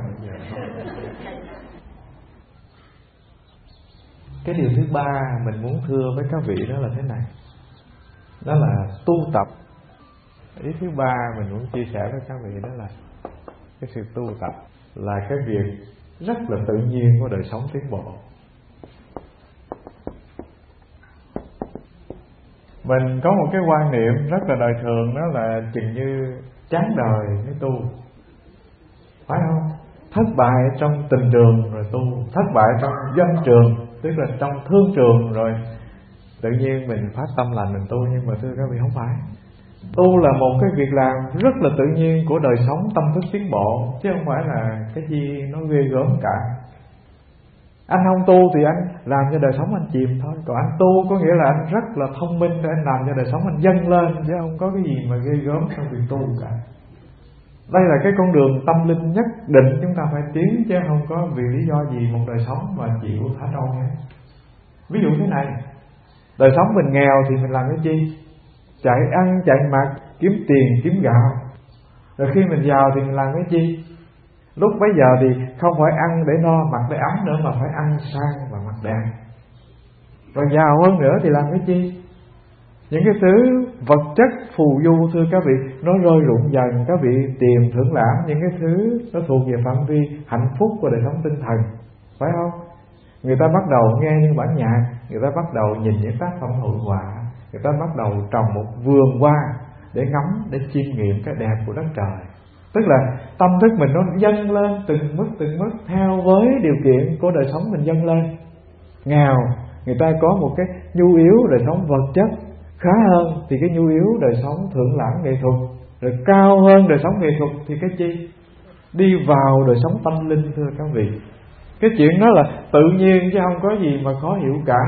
Cái điều thứ ba mình muốn thưa với các vị đó là thế này, đó là tu tập. Ý thứ ba mình muốn chia sẻ với các vị đó là cái sự tu tập là cái việc rất là tự nhiên của đời sống tiến bộ. Mình có một cái quan niệm rất là đời thường, đó là chừng như chán đời mới tu, phải không? Thất bại trong tình trường rồi tu, thất bại trong doanh trường, tức là trong thương trường rồi tự nhiên mình phát tâm lành mình tu. Nhưng mà thưa các vị, không phải. Tu là một cái việc làm rất là tự nhiên của đời sống tâm thức tiến bộ, chứ không phải là cái gì nó ghê gớm cả. Anh không tu thì anh làm cho đời sống anh chìm thôi. Còn anh tu có nghĩa là anh rất là thông minh để anh làm cho đời sống anh dâng lên, chứ không có cái gì mà ghê gớm trong việc tu cả. Đây là cái con đường tâm linh nhất định chúng ta phải tiến, chứ không có vì lý do gì một đời sống mà chịu thả trôi hết. Ví dụ thế này, đời sống mình nghèo thì mình làm cái gì? Chạy ăn, chạy mặc, kiếm tiền, kiếm gạo. Rồi khi mình giàu thì mình làm cái gì? Lúc bấy giờ thì không phải ăn để no, mặc để ấm nữa, mà phải ăn sang và mặc đẹp. Rồi giàu hơn nữa thì làm cái gì? Những cái thứ vật chất phù du, thưa các vị, nó rơi rụng dần. Các vị tìm thưởng lãm những cái thứ nó thuộc về phạm vi hạnh phúc của đời sống tinh thần, phải không? Người ta bắt đầu nghe những bản nhạc, người ta bắt đầu nhìn những tác phẩm hội họa, người ta bắt đầu trồng một vườn hoa để ngắm, để chiêm nghiệm cái đẹp của đất trời. Tức là tâm thức mình nó dâng lên từng mức theo với điều kiện của đời sống mình dâng lên. Nghèo, người ta có một cái nhu yếu đời sống vật chất khá hơn thì cái nhu yếu đời sống thượng lãm nghệ thuật, rồi cao hơn đời sống nghệ thuật thì cái chi? Đi vào đời sống tâm linh, thưa các vị. Cái chuyện đó là tự nhiên chứ không có gì mà khó hiểu cả.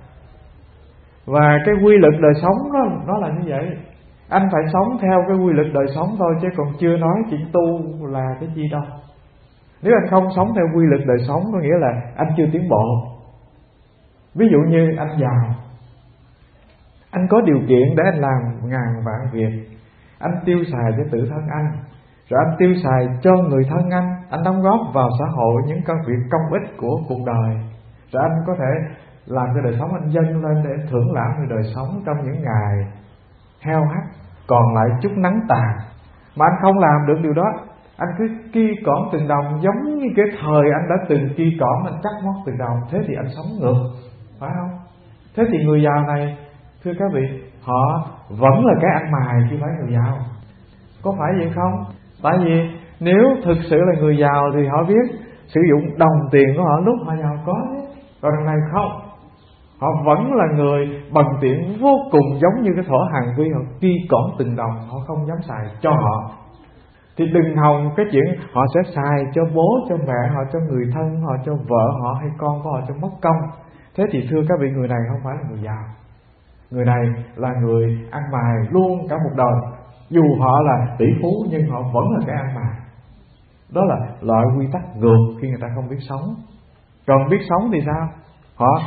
Và cái quy luật đời sống đó, nó là như vậy. Anh phải sống theo cái quy luật đời sống thôi, chứ còn chưa nói chuyện tu là cái gì đâu. Nếu anh không sống theo quy luật đời sống có nghĩa là anh chưa tiến bộ. Ví dụ như anh giàu, anh có điều kiện để anh làm ngàn vạn việc, anh tiêu xài cho tự thân anh, rồi anh tiêu xài cho người thân anh đóng góp vào xã hội những công việc công ích của cuộc đời, rồi anh có thể làm cho đời sống anh dâng lên để thưởng lãm về đời sống trong những ngày heo hắt còn lại chút nắng tàn. Mà anh không làm được điều đó, anh cứ ki cỏm từng đồng, giống như cái thời anh đã từng ki cỏm, anh cắt móc từng đồng, thế thì anh sống ngược, phải không? Thế thì người giàu này, thưa các vị, họ vẫn là cái ăn mài chứ phải người giàu. Có phải vậy không? Tại vì nếu thực sự là người giàu thì họ biết sử dụng đồng tiền của họ lúc họ giàu có. Còn đằng này không, họ vẫn là người bằng tiện vô cùng, giống như cái thổ hàng vi, họ ki cỏm từng đồng, họ không dám xài cho họ. Thì đừng hòng cái chuyện họ sẽ xài cho bố, cho mẹ họ, cho người thân họ, cho vợ họ hay con của họ cho mất công. Thế thì thưa các vị, người này không phải là người giàu. Người này là người ăn mài luôn cả một đời. Dù họ là tỷ phú nhưng họ vẫn là cái ăn mài. Đó là loại quy tắc ngược khi người ta không biết sống. Còn biết sống thì sao? Họ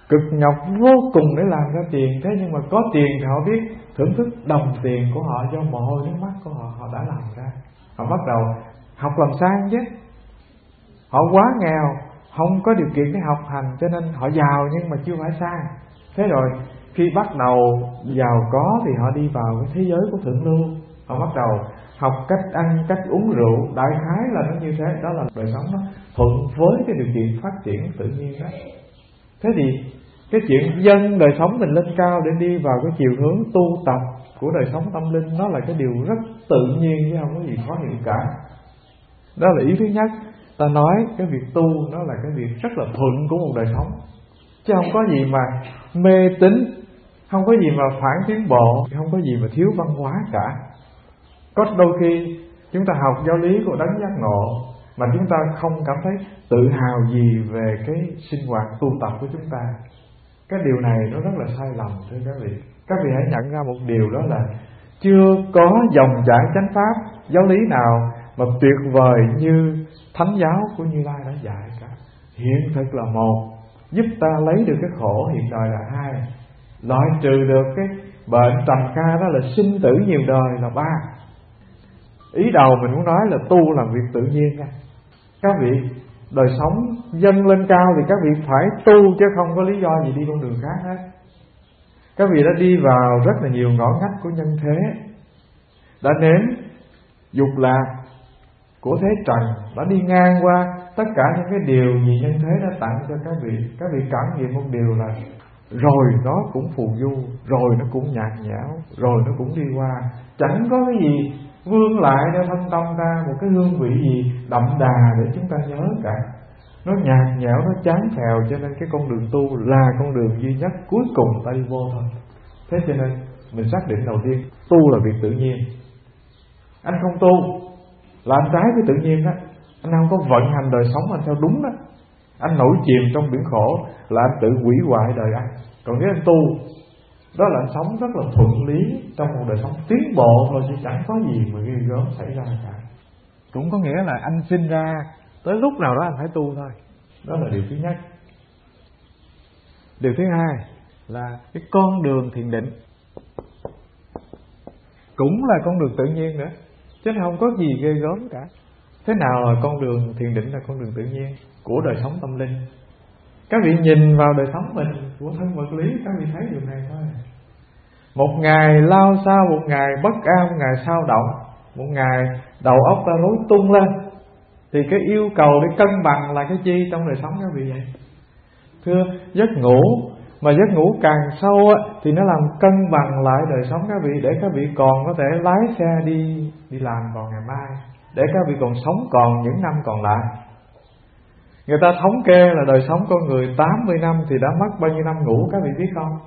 cực nhọc vô cùng để làm ra tiền. Thế nhưng mà có tiền thì họ biết thưởng thức đồng tiền của họ, do mồ hôi nước mắt của họ, họ đã làm ra. Họ bắt đầu học làm sang chứ. Họ quá nghèo, không có điều kiện để học hành, cho nên họ giàu nhưng mà chưa phải sang. Thế rồi khi bắt đầu giàu có thì họ đi vào cái thế giới của thượng lưu. Họ bắt đầu học cách ăn, cách uống rượu. Đại khái là nó như thế. Đó là đời sống nó thuận với cái điều kiện phát triển tự nhiên đó. Thế thì cái chuyện dâng đời sống mình lên cao để đi vào cái chiều hướng tu tập của đời sống tâm linh, nó là cái điều rất tự nhiên chứ không có gì khó hiểu cả. Đó là ý thứ nhất. Ta nói cái việc tu nó là cái việc rất là thuận của một đời sống, chứ không có gì mà mê tín, không có gì mà phản tiến bộ, không có gì mà thiếu văn hóa cả. Có đôi khi chúng ta học giáo lý của đấng giác ngộ mà chúng ta không cảm thấy tự hào gì về cái sinh hoạt tu tập của chúng ta. Cái điều này nó rất là sai lầm thưa các vị. Các vị hãy nhận ra một điều, đó là chưa có dòng chảy chánh pháp giáo lý nào mà tuyệt vời như thánh giáo của Như Lai đã dạy cả. Hiện thực là một, giúp ta lấy được cái khổ hiện đời là hai, loại trừ được cái bệnh trầm kha đó là sinh tử nhiều đời là ba. Ý đầu mình muốn nói là tu là việc tự nhiên nha. Các vị đời sống dâng lên cao thì các vị phải tu, chứ không có lý do gì đi con đường khác hết. Các vị đã đi vào rất là nhiều ngõ ngách của nhân thế, đã nếm dục lạc của thế trần, đã đi ngang qua tất cả những cái điều gì nhân thế đã tặng cho các vị. Các vị cảm nghiệm một điều là rồi nó cũng phù du, rồi nó cũng nhạt nhẽo, rồi nó cũng đi qua, chẳng có cái gì vương lại cho thân tâm ta một cái hương vị gì đậm đà để chúng ta nhớ cả. Nó nhạt nhẽo, nó chán phèo, cho nên cái con đường tu là con đường duy nhất cuối cùng ta đi vô thôi. Thế cho nên mình xác định đầu tiên tu là việc tự nhiên. Anh không tu là anh trái với tự nhiên đó. Anh không có vận hành đời sống anh theo đúng đó. Anh nổi chìm trong biển khổ là anh tự hủy hoại đời anh. Còn nếu anh tu, đó là anh sống rất là thuận lý trong một đời sống tiến bộ thôi, chứ chẳng có gì mà ghê gớm xảy ra cả. Cũng có nghĩa là anh sinh ra tới lúc nào đó anh phải tu thôi. Đó là điều thứ nhất. Điều thứ hai là cái con đường thiền định cũng là con đường tự nhiên nữa, chứ không có gì ghê gớm cả. Thế nào là con đường thiền định là con đường tự nhiên của đời sống tâm linh? Các vị nhìn vào đời sống mình của thân vật lý, các vị thấy điều này thôi. Một ngày lao sao, một ngày bất an, một ngày sao động, một ngày đầu óc ta rối tung lên, thì cái yêu cầu để cân bằng là cái chi trong đời sống các vị vậy? Thưa, giấc ngủ, mà giấc ngủ càng sâu thì nó làm cân bằng lại đời sống các vị, để các vị còn có thể lái xe đi làm vào ngày mai, để các vị còn sống còn những năm còn lại. Người ta thống kê là đời sống con người 80 năm thì đã mất bao nhiêu năm ngủ, các vị biết không?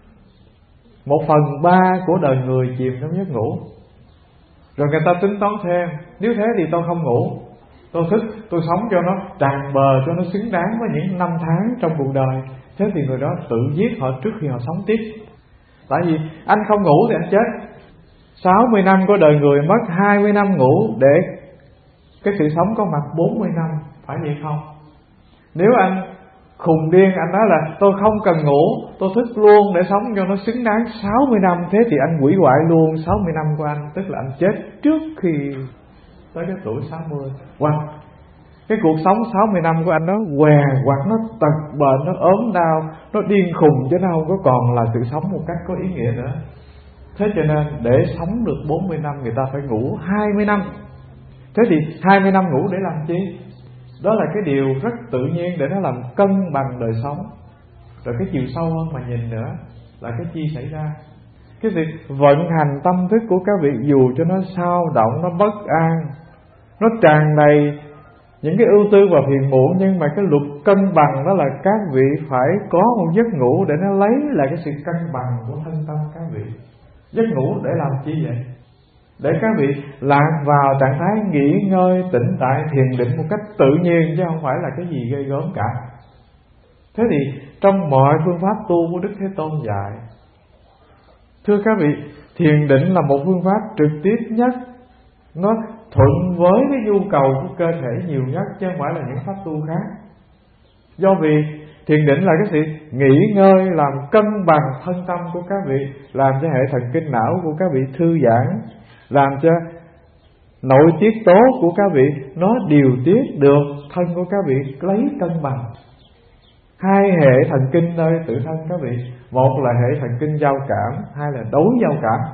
1/3 của đời người chìm trong giấc ngủ. Rồi người ta tính toán thêm, nếu thế thì tôi không ngủ, tôi thức, tôi sống cho nó tràn bờ, cho nó xứng đáng với những năm tháng trong cuộc đời. Thế thì người đó tự giết họ trước khi họ sống tiếp. Tại vì anh không ngủ thì anh chết. 60 năm của đời người mất 20 năm ngủ để cái sự sống có mặt 40 năm, phải vậy không? Nếu anh khùng điên, anh nói là tôi không cần ngủ, tôi thức luôn để sống cho nó xứng đáng 60 năm, thế thì anh hủy hoại luôn 60 năm của anh, tức là anh chết trước khi tới cái tuổi 60. Hoặc cái cuộc sống 60 năm của anh nó què hoặc nó tật bệnh, nó ốm đau, nó điên khùng, chứ nó không có còn là sự sống một cách có ý nghĩa nữa. Thế cho nên để sống được 40 năm người ta phải ngủ 20 năm. Thế thì 20 năm ngủ để làm chi? Đó là cái điều rất tự nhiên để nó làm cân bằng đời sống. Rồi cái chiều sâu hơn mà nhìn nữa là cái chi xảy ra. Cái việc vận hành tâm thức của các vị dù cho nó sao động, nó bất an, nó tràn đầy những cái ưu tư và phiền muộn, nhưng mà cái luật cân bằng đó là các vị phải có một giấc ngủ để nó lấy lại cái sự cân bằng của thân tâm các vị. Giấc ngủ để làm chi vậy? Để các vị lạc vào trạng thái nghỉ ngơi, tĩnh tại, thiền định một cách tự nhiên, chứ không phải là cái gì ghê gớm cả. Thế thì trong mọi phương pháp tu của Đức Thế Tôn dạy, thưa các vị, thiền định là một phương pháp trực tiếp nhất, nó thuận với cái nhu cầu của cơ thể nhiều nhất, chứ không phải là những pháp tu khác. Do vì Thiền định là cái sự nghỉ ngơi, làm cân bằng thân tâm của các vị, làm cho hệ thần kinh não của các vị thư giãn, làm cho nội tiết tố của các vị nó điều tiết được thân của các vị lấy cân bằng. Hai hệ thần kinh nơi tự thân các vị, một là hệ thần kinh giao cảm, hai là đối giao cảm.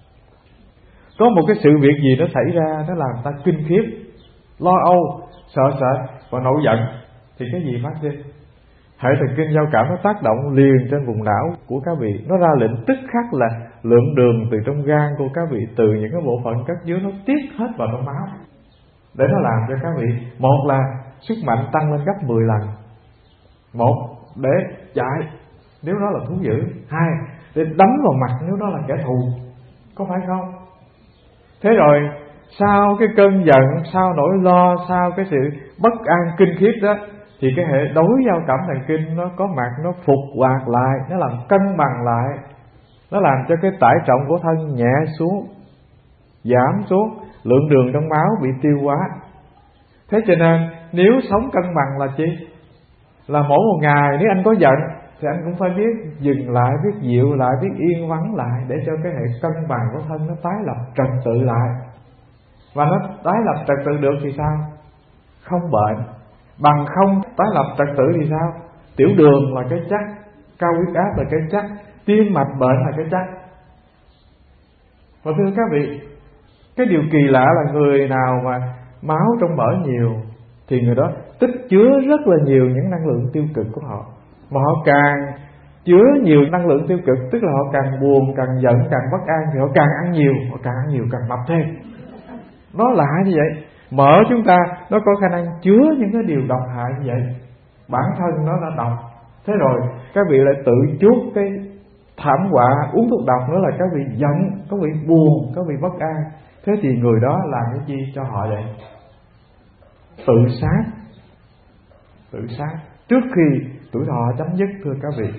Có một cái sự việc gì nó xảy ra, nó làm ta kinh khiếp, lo âu, sợ sệt và nổi giận, thì cái gì phát sinh? Hệ thần kinh giao cảm nó tác động liền trên vùng não của các vị, nó ra lệnh tức khắc là lượng đường từ trong gan của các vị, từ những cái bộ phận cất dưới, nó tiết hết vào trong máu, để nó làm cho các vị, một là sức mạnh tăng lên gấp 10 lần, một để chạy nếu đó là thú dữ, hai để đấm vào mặt nếu đó là kẻ thù, có phải không? Thế rồi sau cái cơn giận, sau nỗi lo, sau cái sự bất an kinh khiếp đó, thì cái hệ đối giao cảm thần kinh nó có mặt, nó phục hoạt lại, nó làm cân bằng lại, nó làm cho cái tải trọng của thân nhẹ xuống, giảm xuống, lượng đường trong máu bị tiêu hóa. Thế cho nên nếu sống cân bằng là chi? Là mỗi một ngày nếu anh có giận thì anh cũng phải biết dừng lại, biết dịu lại, biết yên vắng lại, để cho cái hệ cân bằng của thân nó tái lập trật tự lại. Và nó tái lập trật tự được thì sao? Không bệnh. Bằng không tái lập trật tự thì sao? Tiểu đường là cái chắc, cao huyết áp là cái chắc, tim mạch bệnh là cái chắc. Và thưa các vị, cái điều kỳ lạ là người nào mà máu trong mỡ nhiều thì người đó tích chứa rất là nhiều những năng lượng tiêu cực của họ. Mà họ càng chứa nhiều năng lượng tiêu cực, tức là họ càng buồn, càng giận, càng bất an, thì họ càng ăn nhiều, họ càng ăn nhiều càng mập thêm. Nó lạ như vậy. Mỡ chúng ta nó có khả năng chứa những cái điều độc hại như vậy, bản thân nó đã độc. Thế rồi các vị lại tự chuốc cái thảm họa uống thuốc độc nữa là các vị giận, các vị buồn, các vị bất an. Thế thì người đó làm cái chi cho họ vậy? Tự sát. Tự sát trước khi tuổi thọ chấm dứt, thưa các vị.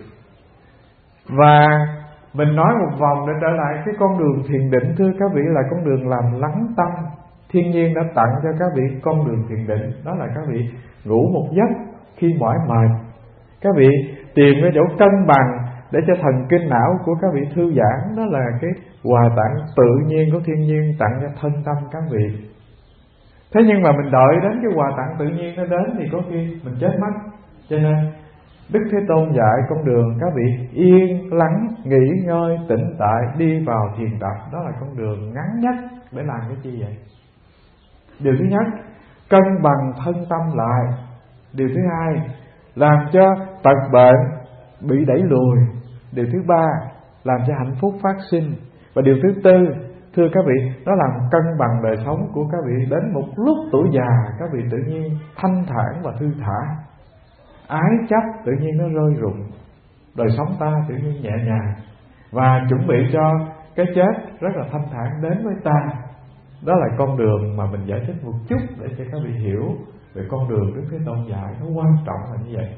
Và mình nói một vòng để trở lại cái con đường thiền định, thưa các vị, là con đường làm lắng tâm. Thiên nhiên đã tặng cho các vị con đường thiền định, đó là các vị ngủ một giấc khi mỏi mệt, các vị tìm cái chỗ cân bằng để cho thần kinh não của các vị thư giãn. Đó là cái quà tặng tự nhiên của thiên nhiên tặng cho thân tâm các vị. Thế nhưng mà mình đợi đến cái quà tặng tự nhiên nó đến thì có khi mình chết mất. Cho nên Đức Thế Tôn dạy con đường các vị yên lắng, nghỉ ngơi, tĩnh tại, đi vào thiền tập. Đó là con đường ngắn nhất để làm cái chi vậy? Điều thứ nhất, cân bằng thân tâm lại. Điều thứ hai, làm cho tật bệnh bị đẩy lùi. Điều thứ ba, làm cho hạnh phúc phát sinh. Và điều thứ tư, thưa các vị, nó làm cân bằng đời sống của các vị. Đến một lúc tuổi già, các vị tự nhiên thanh thản và thư thả, ái chấp tự nhiên nó rơi rụng, đời sống ta tự nhiên nhẹ nhàng, và chuẩn bị cho cái chết rất là thanh thản đến với ta. Đó là con đường mà mình giải thích một chút để cho các vị hiểu về con đường Đức Thế Tôn dạy. Nó quan trọng là như vậy.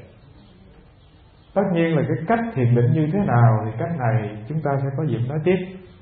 Tất nhiên là cái cách thiền định như thế nào thì cách này chúng ta sẽ có dịp nói tiếp.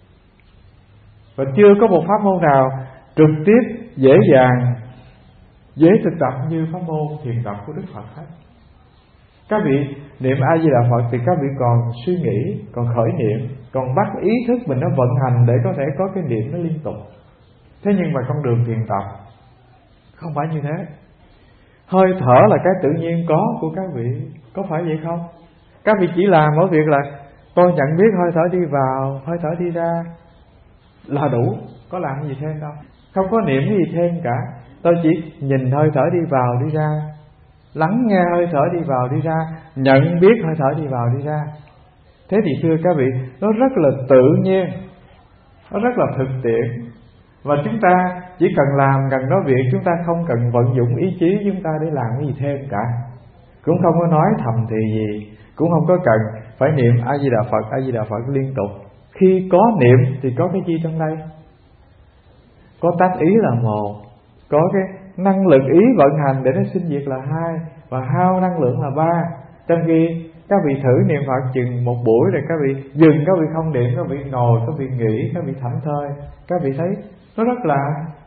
Và chưa có một pháp môn nào trực tiếp, dễ dàng, dễ thực tập như pháp môn thiền tập của Đức Phật hết. Các vị niệm A Di Đà Phật thì các vị còn suy nghĩ, còn khởi niệm, còn bắt ý thức mình nó vận hành để có thể có cái niệm nó liên tục. Thế nhưng mà con đường thiền tập không phải như thế. Hơi thở là cái tự nhiên có của các vị, có phải vậy không? Các vị chỉ làm mỗi việc là tôi nhận biết hơi thở đi vào, hơi thở đi ra là đủ, có làm gì thêm đâu, không có niệm gì thêm cả. Tôi chỉ nhìn hơi thở đi vào đi ra, lắng nghe hơi thở đi vào đi ra, nhận biết hơi thở đi vào đi ra. Thế thì thưa các vị, nó rất là tự nhiên, nó rất là thực tiễn. Và chúng ta chỉ cần làm cần nói việc, chúng ta không cần vận dụng ý chí chúng ta để làm cái gì thêm cả, cũng không có nói thầm thì gì, cũng không có cần phải niệm A Di Đà Phật, A Di Đà Phật liên tục. Khi có niệm thì có cái gì trong đây? Có tác ý là một, có cái năng lượng ý vận hành để nó sinh diệt là hai, và hao năng lượng là ba. Trong khi các vị thử niệm Phật chừng một buổi rồi các vị dừng, các vị không niệm, các vị ngồi, các vị nghỉ, các vị thảnh thơi, các vị thấy nó rất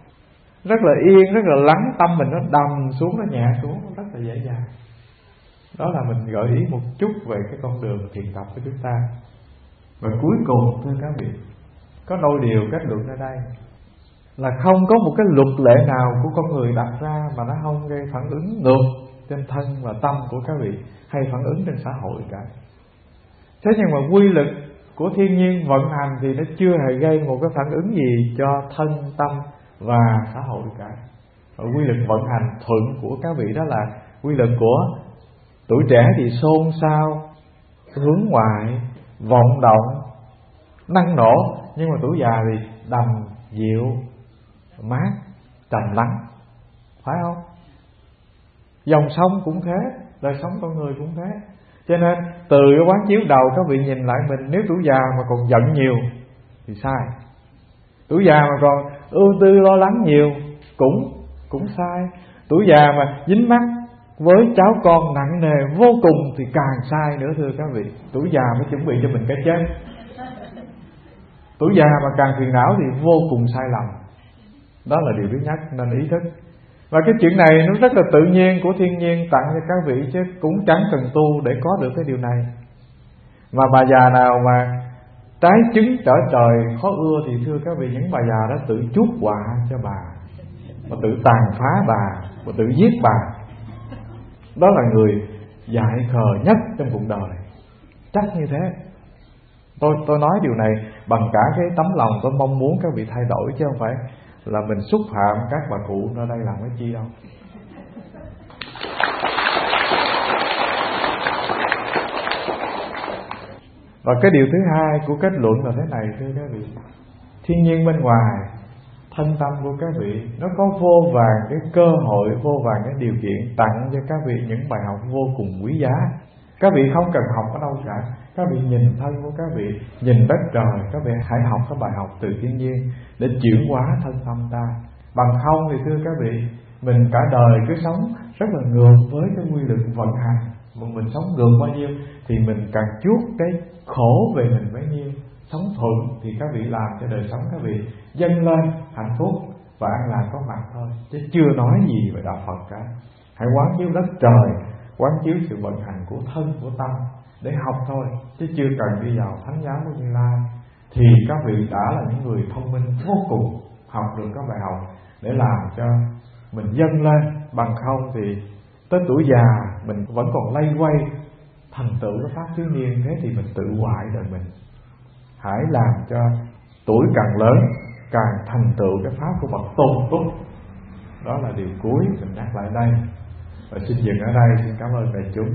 là yên, rất là lắng, tâm mình nó đầm xuống, nó nhẹ xuống, nó rất là dễ dàng. Đó là mình gợi ý một chút về cái con đường thiền tập của chúng ta. Và cuối cùng thưa các vị, có đôi điều kết luận ở đây là không có một cái luật lệ nào của con người đặt ra mà nó không gây phản ứng ngược trên thân và tâm của các vị, hay phản ứng trên xã hội cả. Thế nhưng mà quy luật của thiên nhiên vận hành thì nó chưa hề gây một cái phản ứng gì cho thân, tâm và xã hội cả. Và quy luật vận hành thuận của các vị đó là quy luật của tuổi trẻ thì xôn xao, hướng ngoại, vọng động, năng nổ. Nhưng mà tuổi già thì đầm, dịu, mát, trầm lắng. Phải không? Dòng sông cũng thế, đời sống con người cũng thế. Cho nên từ cái quán chiếu đầu các vị nhìn lại mình, nếu tuổi già mà còn giận nhiều thì sai. Tuổi già mà còn ưu tư lo lắng nhiều cũng sai. Tuổi già mà dính mắc với cháu con nặng nề vô cùng thì càng sai nữa thưa các vị. Tuổi già mới chuẩn bị cho mình cái chết. Tuổi già mà càng phiền não thì vô cùng sai lầm. Đó là điều thứ nhất nên ý thức. Và cái chuyện này nó rất là tự nhiên của thiên nhiên tặng cho các vị, chứ cũng chẳng cần tu để có được cái điều này. Mà bà già nào mà trái trứng trở trời khó ưa thì thưa các vị, những bà già đó tự chuốc họa cho bà, và tự tàn phá bà, và tự giết bà. Đó là người dại khờ nhất trong cuộc đời, chắc như thế. Tôi nói điều này bằng cả cái tấm lòng tôi mong muốn các vị thay đổi, chứ không phải là mình xúc phạm các bà cụ nơi đây làm cái chi đâu. Và cái điều thứ hai của kết luận là thế này thưa các vị. Thiên nhiên bên ngoài, thân tâm của các vị nó có vô vàn cái cơ hội, vô vàn cái điều kiện tặng cho các vị những bài học vô cùng quý giá. Các vị không cần học ở đâu cả. Các vị nhìn thân của các vị, nhìn đất trời, các vị hãy học các bài học từ thiên nhiên để chuyển hóa thân tâm ta. Bằng không thì thưa các vị, mình cả đời cứ sống rất là ngược với cái quy luật vận hành. Mà mình sống ngược bao nhiêu thì mình càng chuốc cái khổ về mình bấy nhiêu. Sống thuận thì các vị làm cho đời sống các vị dâng lên hạnh phúc và an lạc có mặt thôi, chứ chưa nói gì về đạo Phật cả. Hãy quán chiếu đất trời, quán chiếu sự vận hành của thân, của tâm để học thôi, chứ chưa cần đi vào thánh giáo của Như Lai. Thì các vị đã là những người thông minh vô cùng, học được các bài học để làm cho mình dâng lên. Bằng không thì tới tuổi già mình vẫn còn lay quay thành tựu cái pháp thiếu niên, thế thì mình tự hoại đời mình. Hãy làm cho tuổi càng lớn càng thành tựu cái pháp của bậc tôn túc. Đó là điều cuối mình nhắc lại đây. Và xin dừng ở đây. Xin cảm ơn đại chúng.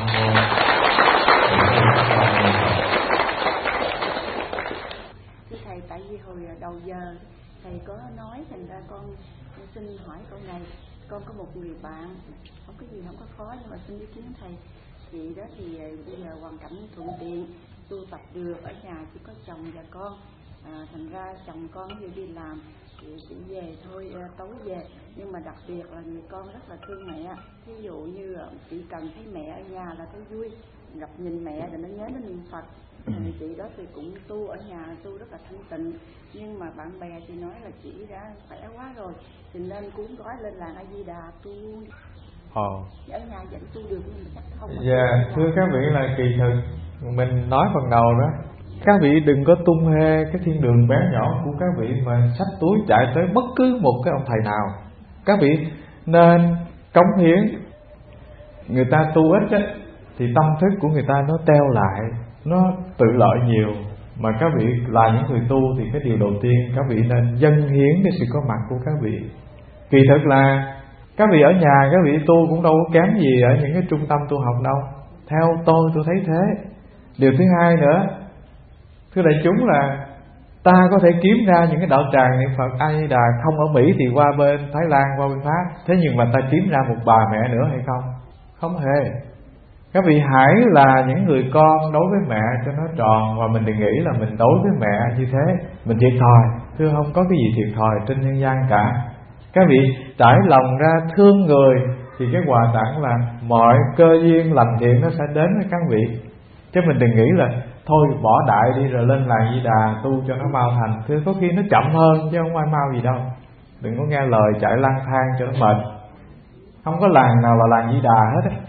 Thưa thầy, tại vì hồi đầu giờ thầy có nói, thành ra con xin hỏi câu này. Con có một người bạn, không có gì không có khó, nhưng mà xin ý kiến thầy. Chị đó thì bây giờ hoàn cảnh thuận tiện, tu tập được, ở nhà chỉ có chồng và con. Thành ra chồng con vừa đi làm thì chỉ về thôi, tối về. Nhưng mà đặc biệt là người con rất là thương mẹ. Ví dụ như chỉ cần thấy mẹ ở nhà là thấy vui, gặp nhìn mẹ rồi nó nhớ đến niệm Phật. Chị đó thì cũng tu ở nhà, tu rất là thanh tịnh. Nhưng mà bạn bè thì nói là chị đã khỏe quá rồi thì nên cuốn gói lên làng A Di Đà tu. Ở nhà vẫn tu được nhưng mà chắc không. Thưa các vị, là kỳ thực mình nói phần đầu đó, các vị đừng có tung hê cái thiên đường bé nhỏ của các vị mà xách túi chạy tới bất cứ một cái ông thầy nào. Các vị nên cống hiến. Người ta tu ít ấy, thì tâm thức của người ta nó teo lại, nó tự lợi nhiều. Mà các vị là những người tu thì cái điều đầu tiên các vị nên dâng hiến cái sự có mặt của các vị. Kỳ thực là các vị ở nhà các vị tu cũng đâu có kém gì ở những cái trung tâm tu học đâu. Theo tôi thấy thế. Điều thứ hai nữa, thưa đại chúng, là ta có thể kiếm ra những cái đạo tràng niệm Phật A Di Đà không ở Mỹ thì qua bên Thái Lan, qua bên Pháp. Thế nhưng mà ta kiếm ra một bà mẹ nữa hay không? Không hề. Các vị hãy là những người con đối với mẹ cho nó tròn. Và mình đừng nghĩ là mình đối với mẹ như thế mình thiệt thòi. Thưa, không có cái gì thiệt thòi trên nhân gian cả. Các vị trải lòng ra thương người thì cái quà tặng là mọi cơ duyên lành thiện nó sẽ đến với các vị. Chứ mình đừng nghĩ là thôi bỏ đại đi rồi lên làng Di Đà tu cho nó mau thành. Thưa, có khi nó chậm hơn chứ không ai mau gì đâu. Đừng có nghe lời chạy lang thang cho nó mệt. Không có làng nào là làng Di Đà hết á.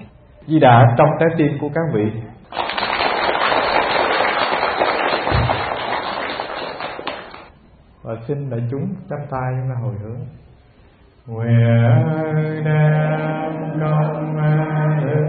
Di Đà trong trái tim của các vị. Và xin đại chúng chắp tay chúng ta hồi hướng. Nguyện đem công đức